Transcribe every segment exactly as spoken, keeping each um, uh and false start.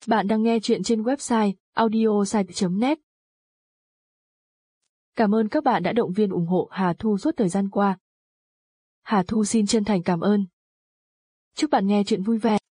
Bạn đang nghe chuyện trên website audiosite chấm net. Cảm ơn các bạn đã động viên ủng hộ Hà Thu suốt thời gian qua. Hà Thu xin chân thành cảm ơn. Chúc bạn nghe chuyện vui vẻ.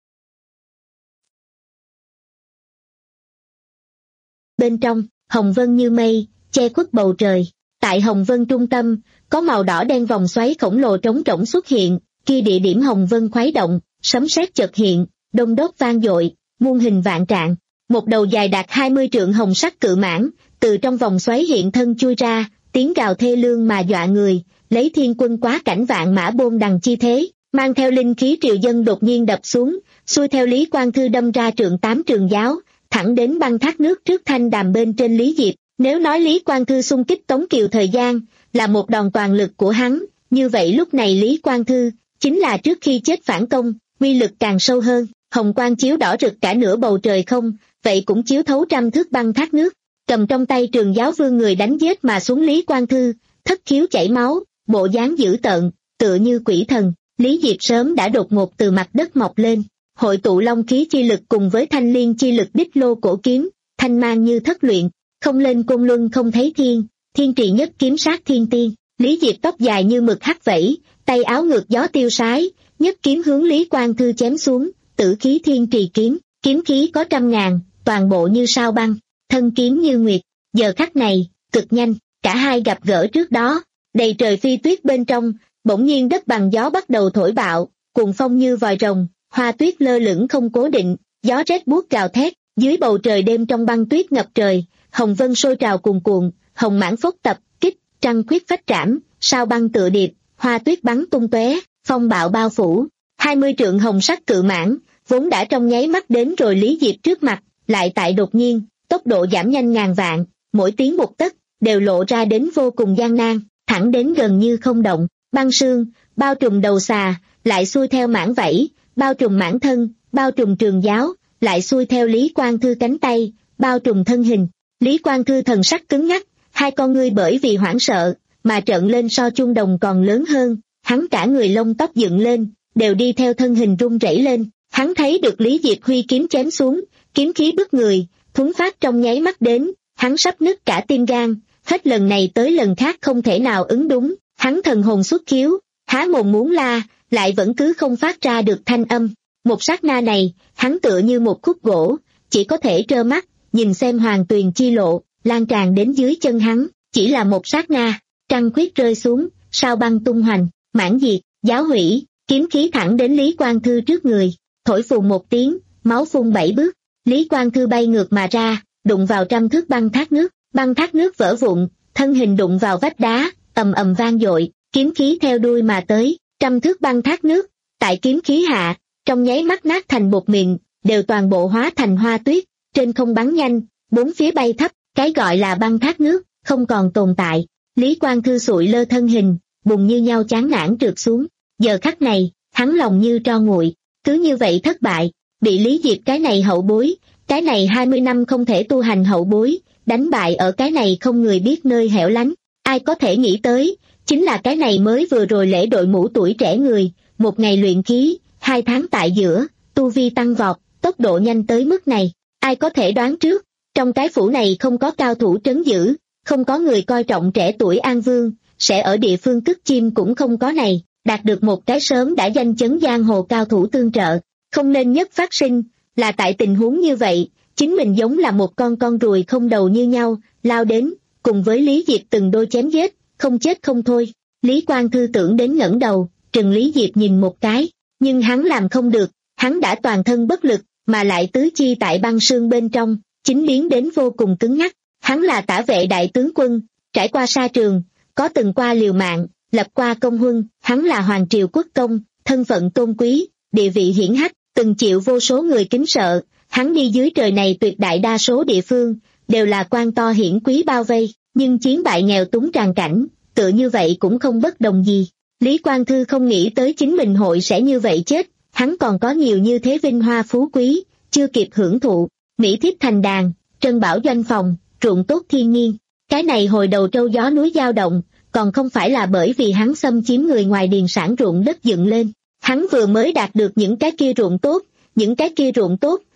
Bên trong, hồng vân như mây, che khuất bầu trời. Tại hồng vân trung tâm, có màu đỏ đen vòng xoáy khổng lồ trống rỗng xuất hiện, kia địa điểm hồng vân khuấy động, sấm sét chợt hiện, đông đốt vang dội, muôn hình vạn trạng. Một đầu dài đạt hai mươi trượng hồng sắc cự mãng, từ trong vòng xoáy hiện thân chui ra, tiếng gào thê lương mà dọa người, lấy thiên quân quá cảnh vạn mã bôn đằng chi thế, mang theo linh khí triều dân đột nhiên đập xuống, xuôi theo Lý Quang Thư đâm ra trượng tám trường giáo, thẳng đến băng thác nước trước thanh đàm bên trên Lý Diệp. Nếu nói Lý Quang Thư xung kích Tống Kiều thời gian, là một đòn toàn lực của hắn, như vậy lúc này Lý Quang Thư, chính là trước khi chết phản công, uy lực càng sâu hơn, hồng quang chiếu đỏ rực cả nửa bầu trời không, vậy cũng chiếu thấu trăm thước băng thác nước. Cầm trong tay trường giáo vương người đánh giết mà xuống Lý Quang Thư, thất khiếu chảy máu, bộ dáng dữ tợn, tựa như quỷ thần. Lý Diệp sớm đã đột ngột từ mặt đất mọc lên, hội tụ long khí chi lực cùng với thanh liên chi lực đích lô cổ kiếm, thanh mang như thất luyện, không lên côn luân không thấy thiên, thiên trì nhất kiếm sát thiên tiên. Lý Diệp tóc dài như mực hắc vẫy, tay áo ngược gió tiêu sái, nhất kiếm hướng Lý Quang Thư chém xuống, tử khí thiên trì kiếm, kiếm khí có trăm ngàn, toàn bộ như sao băng, thân kiếm như nguyệt. Giờ khắc này, cực nhanh, cả hai gặp gỡ trước đó, đầy trời phi tuyết bên trong, bỗng nhiên đất bằng gió bắt đầu thổi bạo, cuồng phong như vòi rồng, hoa tuyết lơ lửng không cố định, gió rét buốt gào thét, dưới bầu trời đêm trong băng tuyết ngập trời, hồng vân sôi trào cuồn cuộn, hồng mãng phốc tập kích, trăng khuyết phách trảm, sao băng tựa điệp, hoa tuyết bắn tung tóe, phong bạo bao phủ. Hai mươi trượng hồng sắc cự mãng, vốn đã trong nháy mắt đến rồi Lý Diệp trước mặt, lại tại đột nhiên, tốc độ giảm nhanh ngàn vạn, mỗi tiếng một tấc, đều lộ ra đến vô cùng gian nan, thẳng đến gần như không động, băng sương, bao trùm đầu xà, lại xuôi theo mãng vảy, bao trùm mãng thân, bao trùm trường giáo, lại xuôi theo Lý Quang Thư cánh tay, bao trùm thân hình. Lý Quang Thư thần sắc cứng ngắc, hai con ngươi bởi vì hoảng sợ, mà trợn lên so chuông đồng còn lớn hơn, hắn cả người lông tóc dựng lên, đều đi theo thân hình run rẩy lên. Hắn thấy được Lý Diệp huy kiếm chém xuống, kiếm khí bức người, thuấn phát trong nháy mắt đến, hắn sắp nứt cả tim gan, hết lần này tới lần khác không thể nào ứng đúng, hắn thần hồn xuất khiếu, há mồm muốn la, lại vẫn cứ không phát ra được thanh âm. Một sát na này, hắn tựa như một khúc gỗ, chỉ có thể trơ mắt, nhìn xem hoàng tuyền chi lộ, lan tràn đến dưới chân hắn, chỉ là một sát na, trăng khuyết rơi xuống, sao băng tung hoành, mãn diệt, giáo hủy, kiếm khí thẳng đến Lý Quang Thư trước người, thổi phù một tiếng, máu phun bảy bước, Lý Quang Thư bay ngược mà ra, đụng vào trăm thước băng thác nước, băng thác nước vỡ vụn, thân hình đụng vào vách đá, ầm ầm vang dội, kiếm khí theo đuôi mà tới, trăm thước băng thác nước, tại kiếm khí hạ, trong nháy mắt nát thành bột mịn, đều toàn bộ hóa thành hoa tuyết, trên không bắn nhanh, bốn phía bay thấp, cái gọi là băng thác nước, không còn tồn tại. Lý Quang Thư sụi lơ thân hình, bùng như nhau chán nản trượt xuống, giờ khắc này, hắn lòng như tro nguội, cứ như vậy thất bại, bị Lý Diệp cái này hậu bối, cái này hai mươi năm không thể tu hành hậu bối, đánh bại ở cái này không người biết nơi hẻo lánh. Ai có thể nghĩ tới, chính là cái này mới vừa rồi lễ đội mũ tuổi trẻ người, một ngày luyện khí, hai tháng tại giữa, tu vi tăng vọt, tốc độ nhanh tới mức này. Ai có thể đoán trước, trong cái phủ này không có cao thủ trấn giữ, không có người coi trọng trẻ tuổi An Vương, sẽ ở địa phương cất chim cũng không có này, đạt được một cái sớm đã danh chấn giang hồ cao thủ tương trợ. Không nên nhất phát sinh, là tại tình huống như vậy, chính mình giống là một con con ruồi không đầu như nhau, lao đến, cùng với Lý Diệp từng đôi chém giết, không chết không thôi. Lý Quang Thư tưởng đến ngẩng đầu, trừng Lý Diệp nhìn một cái, nhưng hắn làm không được, hắn đã toàn thân bất lực, mà lại tứ chi tại băng sương bên trong, chính biến đến vô cùng cứng ngắc. Hắn là tả vệ đại tướng quân, trải qua sa trường, có từng qua liều mạng, lập qua công huân, hắn là hoàng triều quốc công, thân phận tôn quý, địa vị hiển hách, từng chịu vô số người kính sợ. Hắn đi dưới trời này tuyệt đại đa số địa phương, đều là quan to hiển quý bao vây, nhưng chiến bại nghèo túng tràn cảnh, tựa như vậy cũng không bất đồng gì. Lý Quang Thư không nghĩ tới chính mình hội sẽ như vậy chết, hắn còn có nhiều như thế vinh hoa phú quý, chưa kịp hưởng thụ, mỹ thiếp thành đàn, trân bảo doanh phòng, ruộng tốt thiên nhiên. Cái này hồi đầu trâu gió núi dao động, còn không phải là bởi vì hắn xâm chiếm người ngoài điền sản ruộng đất dựng lên. Hắn vừa mới đạt được những cái kia ruộng tốt, những cái kia ruộng tốt,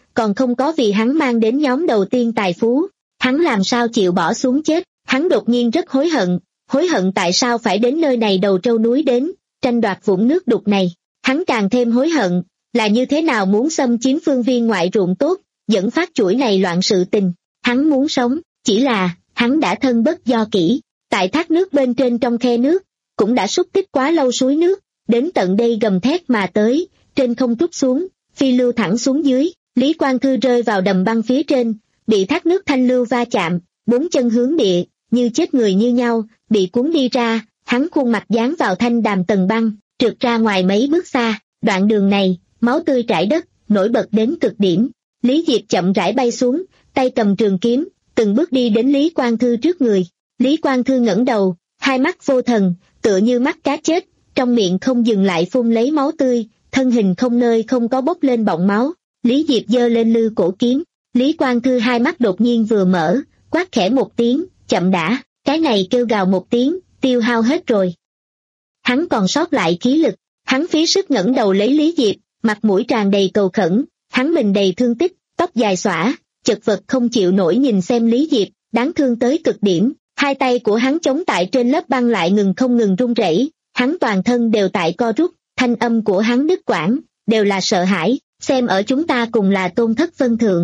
còn không có vì hắn mang đến nhóm đầu tiên tài phú, hắn làm sao chịu bỏ xuống chết. Hắn đột nhiên rất hối hận, hối hận tại sao phải đến nơi này đầu trâu núi đến, tranh đoạt vũng nước đục này. Hắn càng thêm hối hận, là như thế nào muốn xâm chiếm phương viên ngoại ruộng tốt, dẫn phát chuỗi này loạn sự tình. Hắn muốn sống, chỉ là, hắn đã thân bất do kỹ, tại thác nước bên trên trong khe nước, cũng đã xúc tích quá lâu suối nước, đến tận đây gầm thét mà tới, trên không trút xuống, phi lưu thẳng xuống dưới. Lý Quang Thư rơi vào đầm băng phía trên, bị thác nước thanh lưu va chạm, bốn chân hướng địa, như chết người như nhau, bị cuốn đi ra, hắn khuôn mặt dán vào thanh đàm tầng băng, trượt ra ngoài mấy bước xa. Đoạn đường này, máu tươi trải đất, nổi bật đến cực điểm. Lý Diệp chậm rãi bay xuống, tay cầm trường kiếm, từng bước đi đến Lý Quang Thư trước người. Lý Quang Thư ngẩng đầu, hai mắt vô thần, tựa như mắt cá chết, trong miệng không dừng lại phun lấy máu tươi, thân hình không nơi không có bốc lên bọng máu. Lý Diệp giơ lên lư cổ kiếm, Lý Quang Thư hai mắt đột nhiên vừa mở, quát khẽ một tiếng, chậm đã. Cái này kêu gào một tiếng, tiêu hao hết rồi. Hắn còn sót lại khí lực, hắn phí sức ngẩng đầu lấy Lý Diệp, mặt mũi tràn đầy cầu khẩn, hắn mình đầy thương tích, tóc dài xõa, chật vật không chịu nổi nhìn xem Lý Diệp, đáng thương tới cực điểm. Hai tay của hắn chống tại trên lớp băng lại ngừng không ngừng run rẩy, hắn toàn thân đều tại co rút, thanh âm của hắn đứt quãng, đều là sợ hãi, xem ở chúng ta cùng là tôn thất vân thượng.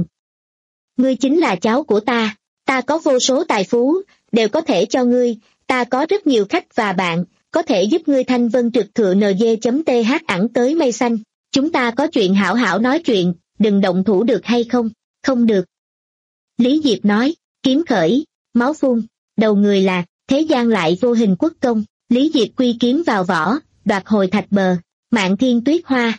Ngươi chính là cháu của ta, ta có vô số tài phú, đều có thể cho ngươi, ta có rất nhiều khách và bạn, có thể giúp ngươi thanh vân trực thượng nz.th ẳng tới mây xanh. Chúng ta có chuyện hảo hảo nói chuyện, đừng động thủ được hay không? Không được. Lý Diệp nói, kiếm khởi, máu phun, đầu người lạc, thế gian lại vô hình quốc công. Lý Diệp quy kiếm vào vỏ, đoạt hồi thạch bờ, mạn thiên tuyết hoa.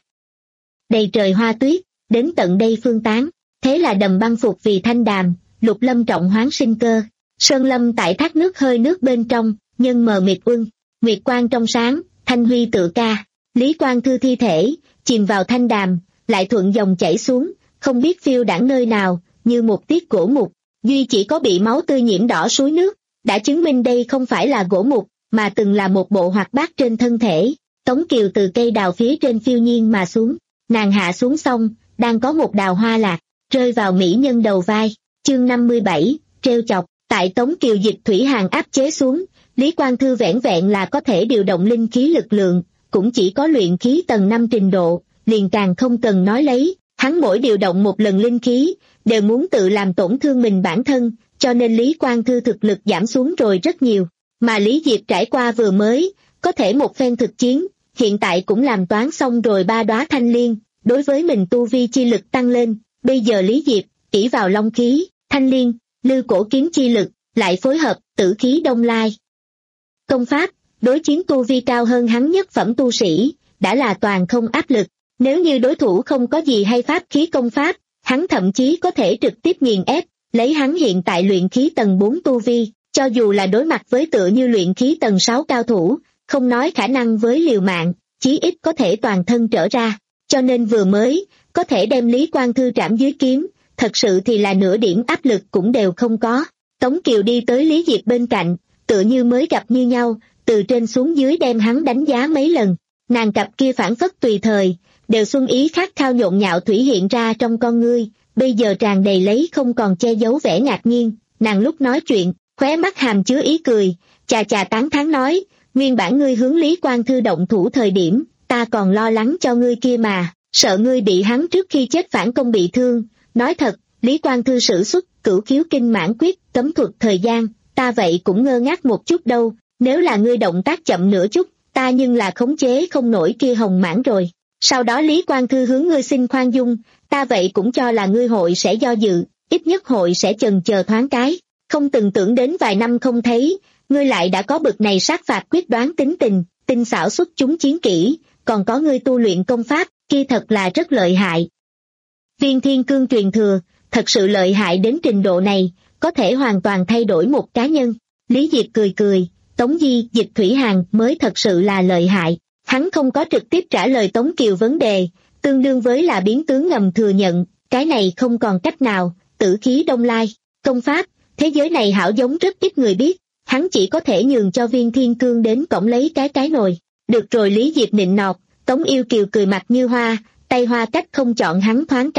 Đầy trời hoa tuyết, đến tận đây phương tán, thế là đầm băng phục vì thanh đàm, lục lâm trọng hoán sinh cơ. Sơn lâm tại thác nước hơi nước bên trong, nhân mờ mịt uân, nguyệt quang trong sáng, thanh huy tự ca. Lý Quang Thư thi thể, chìm vào thanh đàm, lại thuận dòng chảy xuống, không biết phiêu đãng nơi nào, như một tiết gỗ mục. Duy chỉ có bị máu tươi nhiễm đỏ suối nước, đã chứng minh đây không phải là gỗ mục, mà từng là một bộ hoạt bát trên thân thể. Tống Kiều từ cây đào phía trên phiêu nhiên mà xuống, nàng hạ xuống xong, đang có một đào hoa lạc, rơi vào mỹ nhân đầu vai. Chương năm mươi bảy, treo chọc. Tại Tống Kiều dịch thủy hàng áp chế xuống, Lý Quang Thư vẻn vẹn là có thể điều động linh khí lực lượng, cũng chỉ có luyện khí tầng năm trình độ, liền càng không cần nói lấy. Hắn mỗi điều động một lần linh khí, đều muốn tự làm tổn thương mình bản thân, cho nên Lý Quang Thư thực lực giảm xuống rồi rất nhiều. Mà Lý Diệp trải qua vừa mới, có thể một phen thực chiến, hiện tại cũng làm toán xong rồi ba đóa thanh liên, đối với mình tu vi chi lực tăng lên. Bây giờ Lý Diệp, ỷ vào long khí, thanh liên, lư cổ kiếm chi lực, lại phối hợp tử khí đông lai. Công pháp, đối chiến tu vi cao hơn hắn nhất phẩm tu sĩ, đã là toàn không áp lực. Nếu như đối thủ không có gì hay pháp khí công pháp, hắn thậm chí có thể trực tiếp nghiền ép, lấy hắn hiện tại luyện khí tầng bốn tu vi, cho dù là đối mặt với tựa như luyện khí tầng sáu cao thủ, không nói khả năng với liều mạng, chí ít có thể toàn thân trở ra. Cho nên vừa mới, có thể đem Lý Quang Thư trảm dưới kiếm, thật sự thì là nửa điểm áp lực cũng đều không có. Tống Kiều đi tới Lý Diệp bên cạnh, tựa như mới gặp như nhau, từ trên xuống dưới đem hắn đánh giá mấy lần. Nàng cặp kia phản phất tùy thời, đều xuân ý khát khao nhộn nhạo thủy hiện ra trong con ngươi, bây giờ tràn đầy lấy không còn che giấu vẻ ngạc nhiên. Nàng lúc nói chuyện, khóe mắt hàm chứa ý cười, chà chà tán thán nói, nguyên bản ngươi hướng Lý Quang Thư động thủ thời điểm, ta còn lo lắng cho ngươi kia mà, sợ ngươi bị hắn trước khi chết phản công bị thương. Nói thật, Lý Quang Thư sử xuất cửu khiếu kinh mãn quyết, cấm thuật thời gian, ta vậy cũng ngơ ngác một chút đâu, nếu là ngươi động tác chậm nửa chút, ta nhưng là khống chế không nổi kia hồng mãn rồi. Sau đó Lý Quang Thư hướng ngươi xin khoan dung, ta vậy cũng cho là ngươi hội sẽ do dự, ít nhất hội sẽ chần chờ thoáng cái, không từng tưởng đến vài năm không thấy, ngươi lại đã có bực này sát phạt quyết đoán tính tình, tinh xảo xuất chúng chiến kỹ, còn có ngươi tu luyện công pháp, kia thật là rất lợi hại. Viên thiên cương truyền thừa, thật sự lợi hại đến trình độ này, có thể hoàn toàn thay đổi một cá nhân. Lý Diệp cười cười, Tống Di, Dịch Thủy Hàn mới thật sự là lợi hại. Hắn không có trực tiếp trả lời Tống Kiều vấn đề, tương đương với là biến tướng ngầm thừa nhận, cái này không còn cách nào, tử khí đông lai, công pháp, thế giới này hảo giống rất ít người biết, hắn chỉ có thể nhường cho Viên Thiên Cương đến cổng lấy cái cái nồi. Được rồi Lý Diệp nịnh nọt, Tống Yêu Kiều cười mặt như hoa, tay hoa cách không chọn hắn thoáng cái,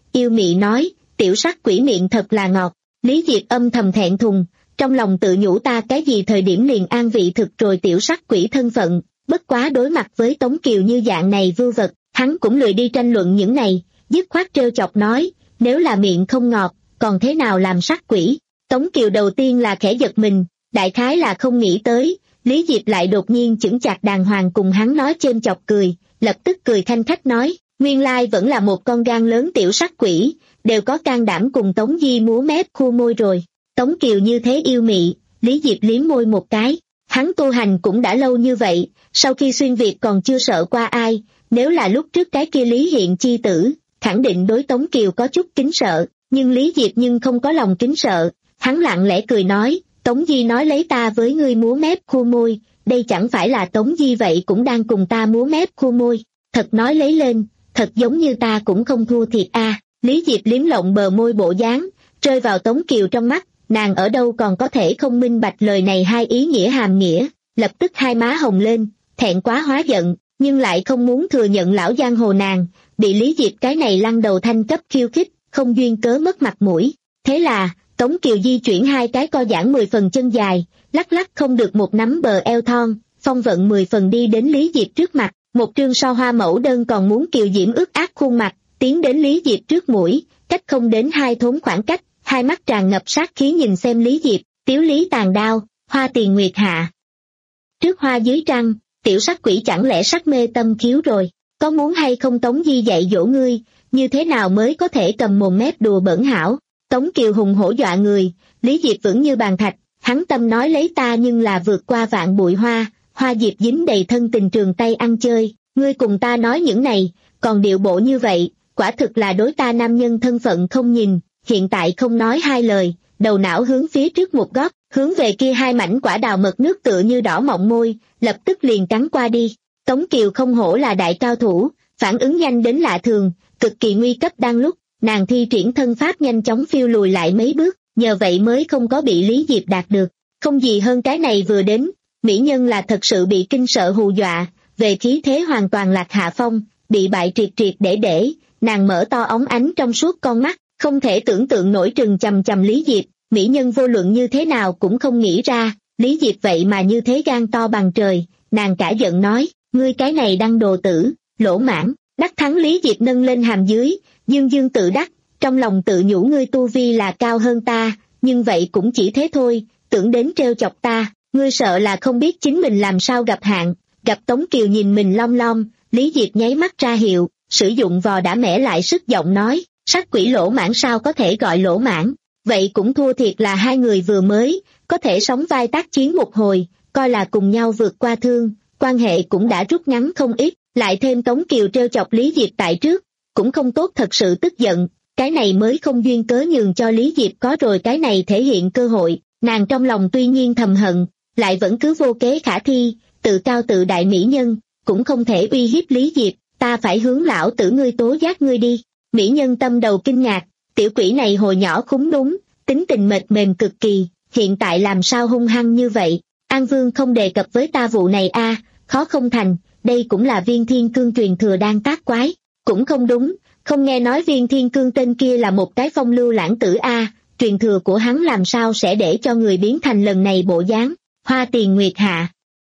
yêu mị nói, tiểu sắc quỷ miệng thật là ngọt. Lý Diệp âm thầm thẹn thùng, trong lòng tự nhủ ta cái gì thời điểm liền an vị thực rồi tiểu sắc quỷ thân phận, bất quá đối mặt với Tống Kiều như dạng này vưu vật, hắn cũng lười đi tranh luận những này, dứt khoát trêu chọc nói, nếu là miệng không ngọt, còn thế nào làm sắc quỷ. Tống Kiều đầu tiên là khẽ giật mình, đại khái là không nghĩ tới, Lý Diệp lại đột nhiên chững chạc đàng hoàng cùng hắn nói chêm chọc cười, lập tức cười khanh khách nói, nguyên lai vẫn là một con gan lớn tiểu sắc quỷ, đều có can đảm cùng Tống Di múa mép khu môi rồi. Tống Kiều như thế yêu mị, Lý Diệp liếm môi một cái, hắn tu hành cũng đã lâu như vậy, sau khi xuyên Việt còn chưa sợ qua ai, nếu là lúc trước cái kia Lý Hiện chi tử, khẳng định đối Tống Kiều có chút kính sợ, nhưng Lý Diệp nhưng không có lòng kính sợ, hắn lặng lẽ cười nói, Tống Di nói lấy ta với ngươi múa mép khu môi, đây chẳng phải là Tống Di vậy cũng đang cùng ta múa mép khu môi, thật nói lấy lên, thật giống như ta cũng không thua thiệt a. Lý Diệp liếm lộng bờ môi bộ dáng, rơi vào Tống Kiều trong mắt, nàng ở đâu còn có thể không minh bạch lời này hai ý nghĩa hàm nghĩa, lập tức hai má hồng lên, thẹn quá hóa giận, nhưng lại không muốn thừa nhận lão giang hồ nàng, bị Lý Diệp cái này lăn đầu thanh cấp khiêu khích, không duyên cớ mất mặt mũi. Thế là, Tống Kiều di chuyển hai cái co giãn mười phần chân dài, lắc lắc không được một nắm bờ eo thon, phong vận mười phần đi đến Lý Diệp trước mặt, một trương so hoa mẫu đơn còn muốn kiều diễm ướt át khuôn mặt, tiến đến Lý Diệp trước mũi, cách không đến hai thốn khoảng cách, hai mắt tràn ngập sát khí nhìn xem Lý Diệp, tiếu lý tàn đao, hoa tiền nguyệt hạ. Trước hoa dưới trăng, tiểu sắc quỷ chẳng lẽ sắc mê tâm khiếu rồi, có muốn hay không Tống Di dạy dỗ ngươi, như thế nào mới có thể cầm mồm mép đùa bẩn hảo. Tống Kiều hùng hổ dọa người, Lý Diệp vững như bàn thạch, hắn tâm nói lấy ta nhưng là vượt qua vạn bụi hoa, hoa diệp dính đầy thân tình trường tay ăn chơi, ngươi cùng ta nói những này, còn điệu bộ như vậy, quả thực là đối ta nam nhân thân phận không nhìn, hiện tại không nói hai lời, đầu não hướng phía trước một góc, hướng về kia hai mảnh quả đào mật nước tựa như đỏ mọng môi, lập tức liền cắn qua đi. Tống Kiều không hổ là đại cao thủ, phản ứng nhanh đến lạ thường, cực kỳ nguy cấp đang lúc, nàng thi triển thân pháp nhanh chóng phiêu lùi lại mấy bước, nhờ vậy mới không có bị Lý Diệp đạt được. Không gì hơn cái này vừa đến, mỹ nhân là thật sự bị kinh sợ hù dọa, về khí thế hoàn toàn lạc hạ phong, bị bại triệt triệt để để, nàng mở to óng ánh trong suốt con mắt, không thể tưởng tượng nổi trừng chằm chằm Lý Diệp, mỹ nhân vô luận như thế nào cũng không nghĩ ra, Lý Diệp vậy mà như thế gan to bằng trời, nàng cả giận nói, ngươi cái này đăng đồ tử, lỗ mãng. Đắc thắng Lý Diệp nâng lên hàm dưới, dương dương tự đắc, trong lòng tự nhủ ngươi tu vi là cao hơn ta, nhưng vậy cũng chỉ thế thôi, tưởng đến trêu chọc ta, ngươi sợ là không biết chính mình làm sao gặp hạn. Gặp Tống Kiều nhìn mình long long, Lý Diệp nháy mắt ra hiệu, sử dụng vò đã mẻ lại sức giọng nói, sắc quỷ lỗ mãng sao có thể gọi lỗ mãng, vậy cũng thua thiệt là hai người vừa mới, có thể sóng vai tác chiến một hồi, coi là cùng nhau vượt qua thương, quan hệ cũng đã rút ngắn không ít. Lại thêm Tống Kiều trêu chọc Lý Diệp tại trước, cũng không tốt thật sự tức giận, cái này mới không duyên cớ nhường cho Lý Diệp có rồi cái này thể hiện cơ hội, nàng trong lòng tuy nhiên thầm hận, lại vẫn cứ vô kế khả thi, tự cao tự đại mỹ nhân, cũng không thể uy hiếp Lý Diệp, ta phải hướng lão tử ngươi tố giác ngươi đi. Mỹ nhân tâm đầu kinh ngạc, tiểu quỷ này hồi nhỏ khúng đúng, tính tình mệt mềm cực kỳ, hiện tại làm sao hung hăng như vậy, An Vương không đề cập với ta vụ này a, khó không thành. Đây cũng là Viên Thiên Cương truyền thừa đang tác quái, cũng không đúng, không nghe nói Viên Thiên Cương tên kia là một cái phong lưu lãng tử a, truyền thừa của hắn làm sao sẽ để cho người biến thành lần này bộ dáng, hoa tiền nguyệt hạ.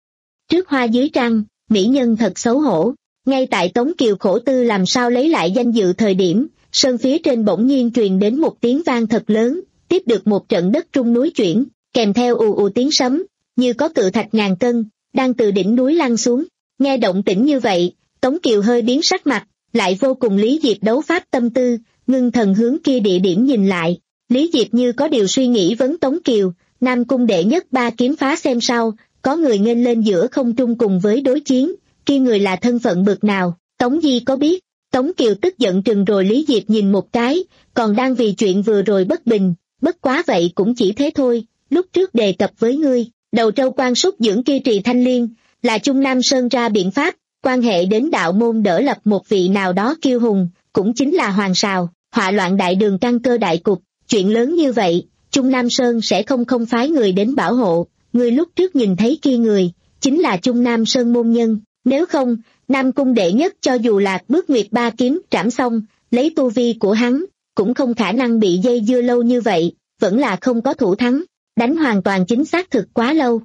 Trước hoa dưới trăng, mỹ nhân thật xấu hổ, ngay tại Tống Kiều khổ tư làm sao lấy lại danh dự thời điểm, sơn phía trên bỗng nhiên truyền đến một tiếng vang thật lớn, tiếp được một trận đất rung núi chuyển, kèm theo ù ù tiếng sấm, như có cự thạch ngàn cân, đang từ đỉnh núi lăn xuống. Nghe động tĩnh như vậy, Tống Kiều hơi biến sắc mặt, lại vô cùng Lý Diệp đấu pháp tâm tư, ngưng thần hướng kia địa điểm nhìn lại. Lý Diệp như có điều suy nghĩ vấn Tống Kiều, Nam Cung đệ nhất ba kiếm phá xem sau, có người nghênh lên giữa không trung cùng với đối chiến, kia người là thân phận bực nào, Tống Di có biết. Tống Kiều tức giận trừng rồi Lý Diệp nhìn một cái, còn đang vì chuyện vừa rồi bất bình, bất quá vậy cũng chỉ thế thôi, lúc trước đề cập với ngươi, đầu trâu quan súc dưỡng kia Trì Thanh Liên, là Trung Nam Sơn ra biện pháp, quan hệ đến đạo môn đỡ lập một vị nào đó kiêu hùng, cũng chính là Hoàng Sào, họa loạn đại đường căn cơ đại cục, chuyện lớn như vậy, Trung Nam Sơn sẽ không không phái người đến bảo hộ, người lúc trước nhìn thấy kia người, chính là Trung Nam Sơn môn nhân, nếu không, Nam Cung đệ nhất cho dù là bước nguyệt ba kiếm trảm xong, lấy tu vi của hắn, cũng không khả năng bị dây dưa lâu như vậy, vẫn là không có thủ thắng, đánh hoàn toàn chính xác thực quá lâu.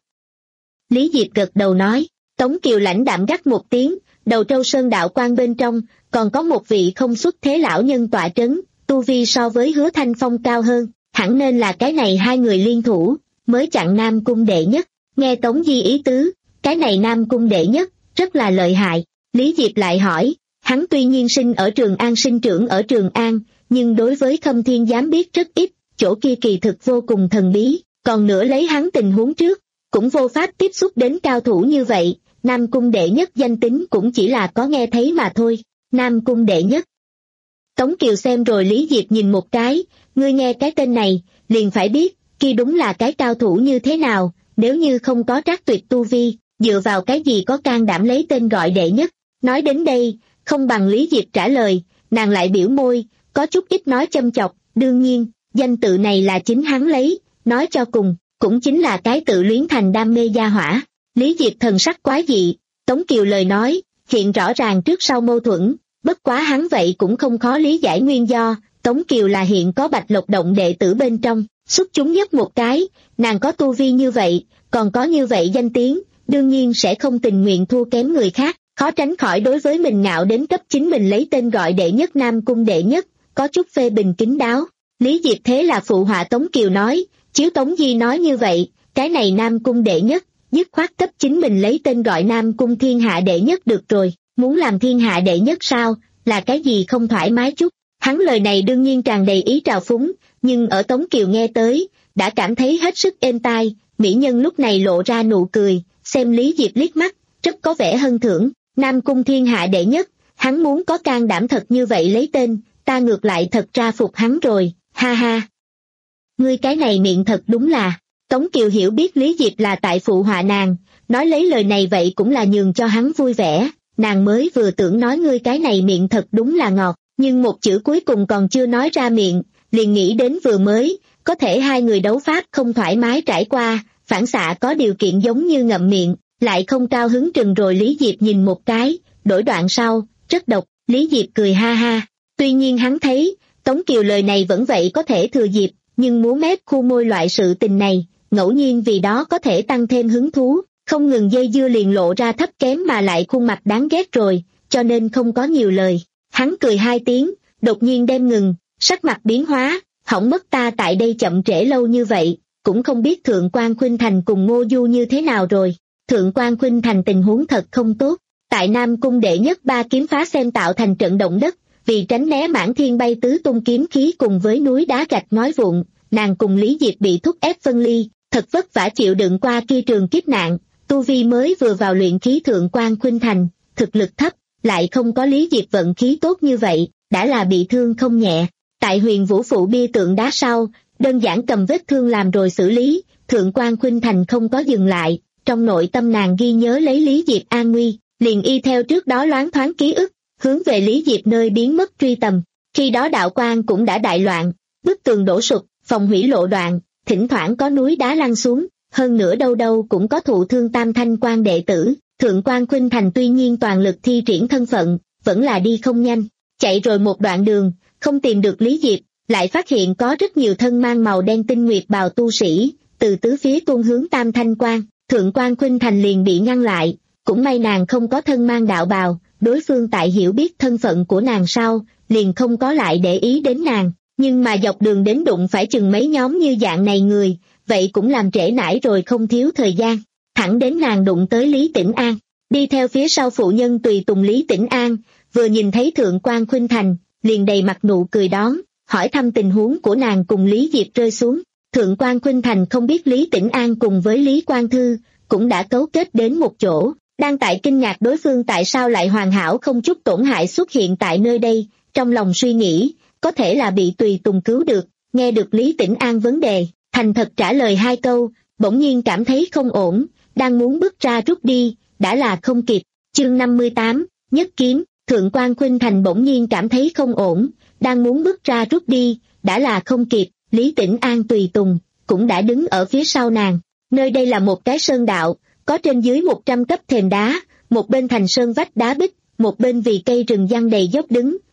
Lý Diệp gật đầu nói, Tống Kiều lãnh đạm gắt một tiếng, đầu trâu sơn đạo quan bên trong, còn có một vị không xuất thế lão nhân tọa trấn, tu vi so với Hứa Thanh Phong cao hơn, hẳn nên là cái này hai người liên thủ, mới chặn Nam Cung đệ nhất. Nghe Tống Di ý tứ, cái này Nam Cung đệ nhất, rất là lợi hại. Lý Diệp lại hỏi, hắn tuy nhiên sinh ở Trường An sinh trưởng ở Trường An, nhưng đối với Khâm Thiên Giám biết rất ít, chỗ kia kỳ thực vô cùng thần bí, còn nữa lấy hắn tình huống trước, cũng vô pháp tiếp xúc đến cao thủ như vậy, Nam Cung đệ nhất danh tính cũng chỉ là có nghe thấy mà thôi. Nam Cung đệ nhất. Tống Kiều xem rồi Lý Diệp nhìn một cái, ngươi nghe cái tên này, liền phải biết, kia đúng là cái cao thủ như thế nào, nếu như không có trác tuyệt tu vi, dựa vào cái gì có can đảm lấy tên gọi đệ nhất. Nói đến đây, không bằng Lý Diệp trả lời, nàng lại biểu môi, có chút ít nói châm chọc, đương nhiên, danh tự này là chính hắn lấy, nói cho cùng, cũng chính là cái tự luyến thành đam mê gia hỏa. Lý Diệp thần sắc quái dị, Tống Kiều lời nói, hiện rõ ràng trước sau mâu thuẫn, bất quá hắn vậy cũng không khó lý giải nguyên do, Tống Kiều là hiện có Bạch Lộc Động đệ tử bên trong, xuất chúng nhất một cái, nàng có tu vi như vậy, còn có như vậy danh tiếng, đương nhiên sẽ không tình nguyện thua kém người khác, khó tránh khỏi đối với mình ngạo đến cấp chính mình lấy tên gọi đệ nhất Nam Cung đệ nhất, có chút phê bình kín đáo. Lý Diệp thế là phụ họa Tống Kiều nói, chiếu Tống Di nói như vậy, cái này Nam Cung đệ nhất, dứt khoát cấp chính mình lấy tên gọi Nam Cung thiên hạ đệ nhất được rồi, muốn làm thiên hạ đệ nhất sao, là cái gì không thoải mái chút. Hắn lời này đương nhiên tràn đầy ý trào phúng, nhưng ở Tống Kiều nghe tới, đã cảm thấy hết sức êm tai, mỹ nhân lúc này lộ ra nụ cười, xem Lý Diệp liếc mắt, rất có vẻ hân thưởng, Nam Cung thiên hạ đệ nhất, hắn muốn có can đảm thật như vậy lấy tên, ta ngược lại thật ra phục hắn rồi, ha ha. Ngươi cái này miệng thật đúng là, Tống Kiều hiểu biết Lý Diệp là tại phụ họa nàng, nói lấy lời này vậy cũng là nhường cho hắn vui vẻ, nàng mới vừa tưởng nói ngươi cái này miệng thật đúng là ngọt, nhưng một chữ cuối cùng còn chưa nói ra miệng, liền nghĩ đến vừa mới, có thể hai người đấu pháp không thoải mái trải qua, phản xạ có điều kiện giống như ngậm miệng, lại không cao hứng trừng rồi Lý Diệp nhìn một cái, đổi đoạn sau, rất độc, Lý Diệp cười ha ha, tuy nhiên hắn thấy, Tống Kiều lời này vẫn vậy có thể thừa dịp, nhưng múa mép khu môi loại sự tình này, ngẫu nhiên vì đó có thể tăng thêm hứng thú, không ngừng dây dưa liền lộ ra thấp kém mà lại khuôn mặt đáng ghét rồi, cho nên không có nhiều lời. Hắn cười hai tiếng, đột nhiên đem ngừng, sắc mặt biến hóa, hỏng mất ta tại đây chậm trễ lâu như vậy, cũng không biết Thượng Quan Khuynh Thành cùng Ngô Du như thế nào rồi. Thượng Quan Khuynh Thành tình huống thật không tốt, tại Nam Cung đệ nhất ba kiếm phá xem tạo thành trận động đất, vì tránh né Mãn Thiên bay tứ tung kiếm khí cùng với núi đá gạch ngói vụn, nàng cùng Lý Diệp bị thúc ép phân ly, thật vất vả chịu đựng qua kia trường kiếp nạn, tu vi mới vừa vào luyện khí Thượng Quan Khuynh Thành, thực lực thấp, lại không có Lý Diệp vận khí tốt như vậy, đã là bị thương không nhẹ. Tại Huyền Vũ Phụ bia tượng đá sau, đơn giản cầm vết thương làm rồi xử lý, Thượng Quan Khuynh Thành không có dừng lại, trong nội tâm nàng ghi nhớ lấy Lý Diệp an nguy, liền y theo trước đó loáng thoáng ký ức, hướng về Lý Diệp nơi biến mất truy tầm. Khi đó đạo quan cũng đã đại loạn, bức tường đổ sụp, phòng hủy lộ đoạn, thỉnh thoảng có núi đá lăn xuống, hơn nữa đâu đâu cũng có thụ thương tam thanh quan đệ tử. Thượng Quan Khuynh Thành tuy nhiên toàn lực thi triển thân phận, vẫn là đi không nhanh, chạy rồi một đoạn đường, không tìm được Lý Diệp, lại phát hiện có rất nhiều thân mang màu đen tinh nguyệt bào tu sĩ, từ tứ phía tuôn hướng tam thanh quan. Thượng Quan Khuynh Thành liền bị ngăn lại, cũng may nàng không có thân mang đạo bào, đối phương tại hiểu biết thân phận của nàng sau, liền không có lại để ý đến nàng, nhưng mà dọc đường đến đụng phải chừng mấy nhóm như dạng này người, vậy cũng làm trễ nải rồi không thiếu thời gian, thẳng đến nàng đụng tới Lý Tĩnh An, đi theo phía sau phụ nhân tùy tùng Lý Tĩnh An, vừa nhìn thấy Thượng Quan Khuynh Thành, liền đầy mặt nụ cười đón, hỏi thăm tình huống của nàng cùng Lý Diệp rơi xuống. Thượng Quan Khuynh Thành không biết Lý Tĩnh An cùng với Lý Quang Thư, cũng đã cấu kết đến một chỗ, đang tại kinh ngạc đối phương tại sao lại hoàn hảo không chút tổn hại xuất hiện tại nơi đây, trong lòng suy nghĩ, có thể là bị tùy tùng cứu được, nghe được Lý Tĩnh An vấn đề, thành thật trả lời hai câu, bỗng nhiên cảm thấy không ổn, đang muốn bước ra rút đi, đã là không kịp. Chương năm mươi tám, nhất kiếm. Thượng Quan Khuynh Thành bỗng nhiên cảm thấy không ổn, đang muốn bước ra rút đi, đã là không kịp, Lý Tĩnh An tùy tùng, cũng đã đứng ở phía sau nàng. Nơi đây là một cái sơn đạo, có trên dưới một trăm cấp thềm đá, một bên thành sơn vách đá bích, một bên vì cây rừng giăng đầy dốc đứng,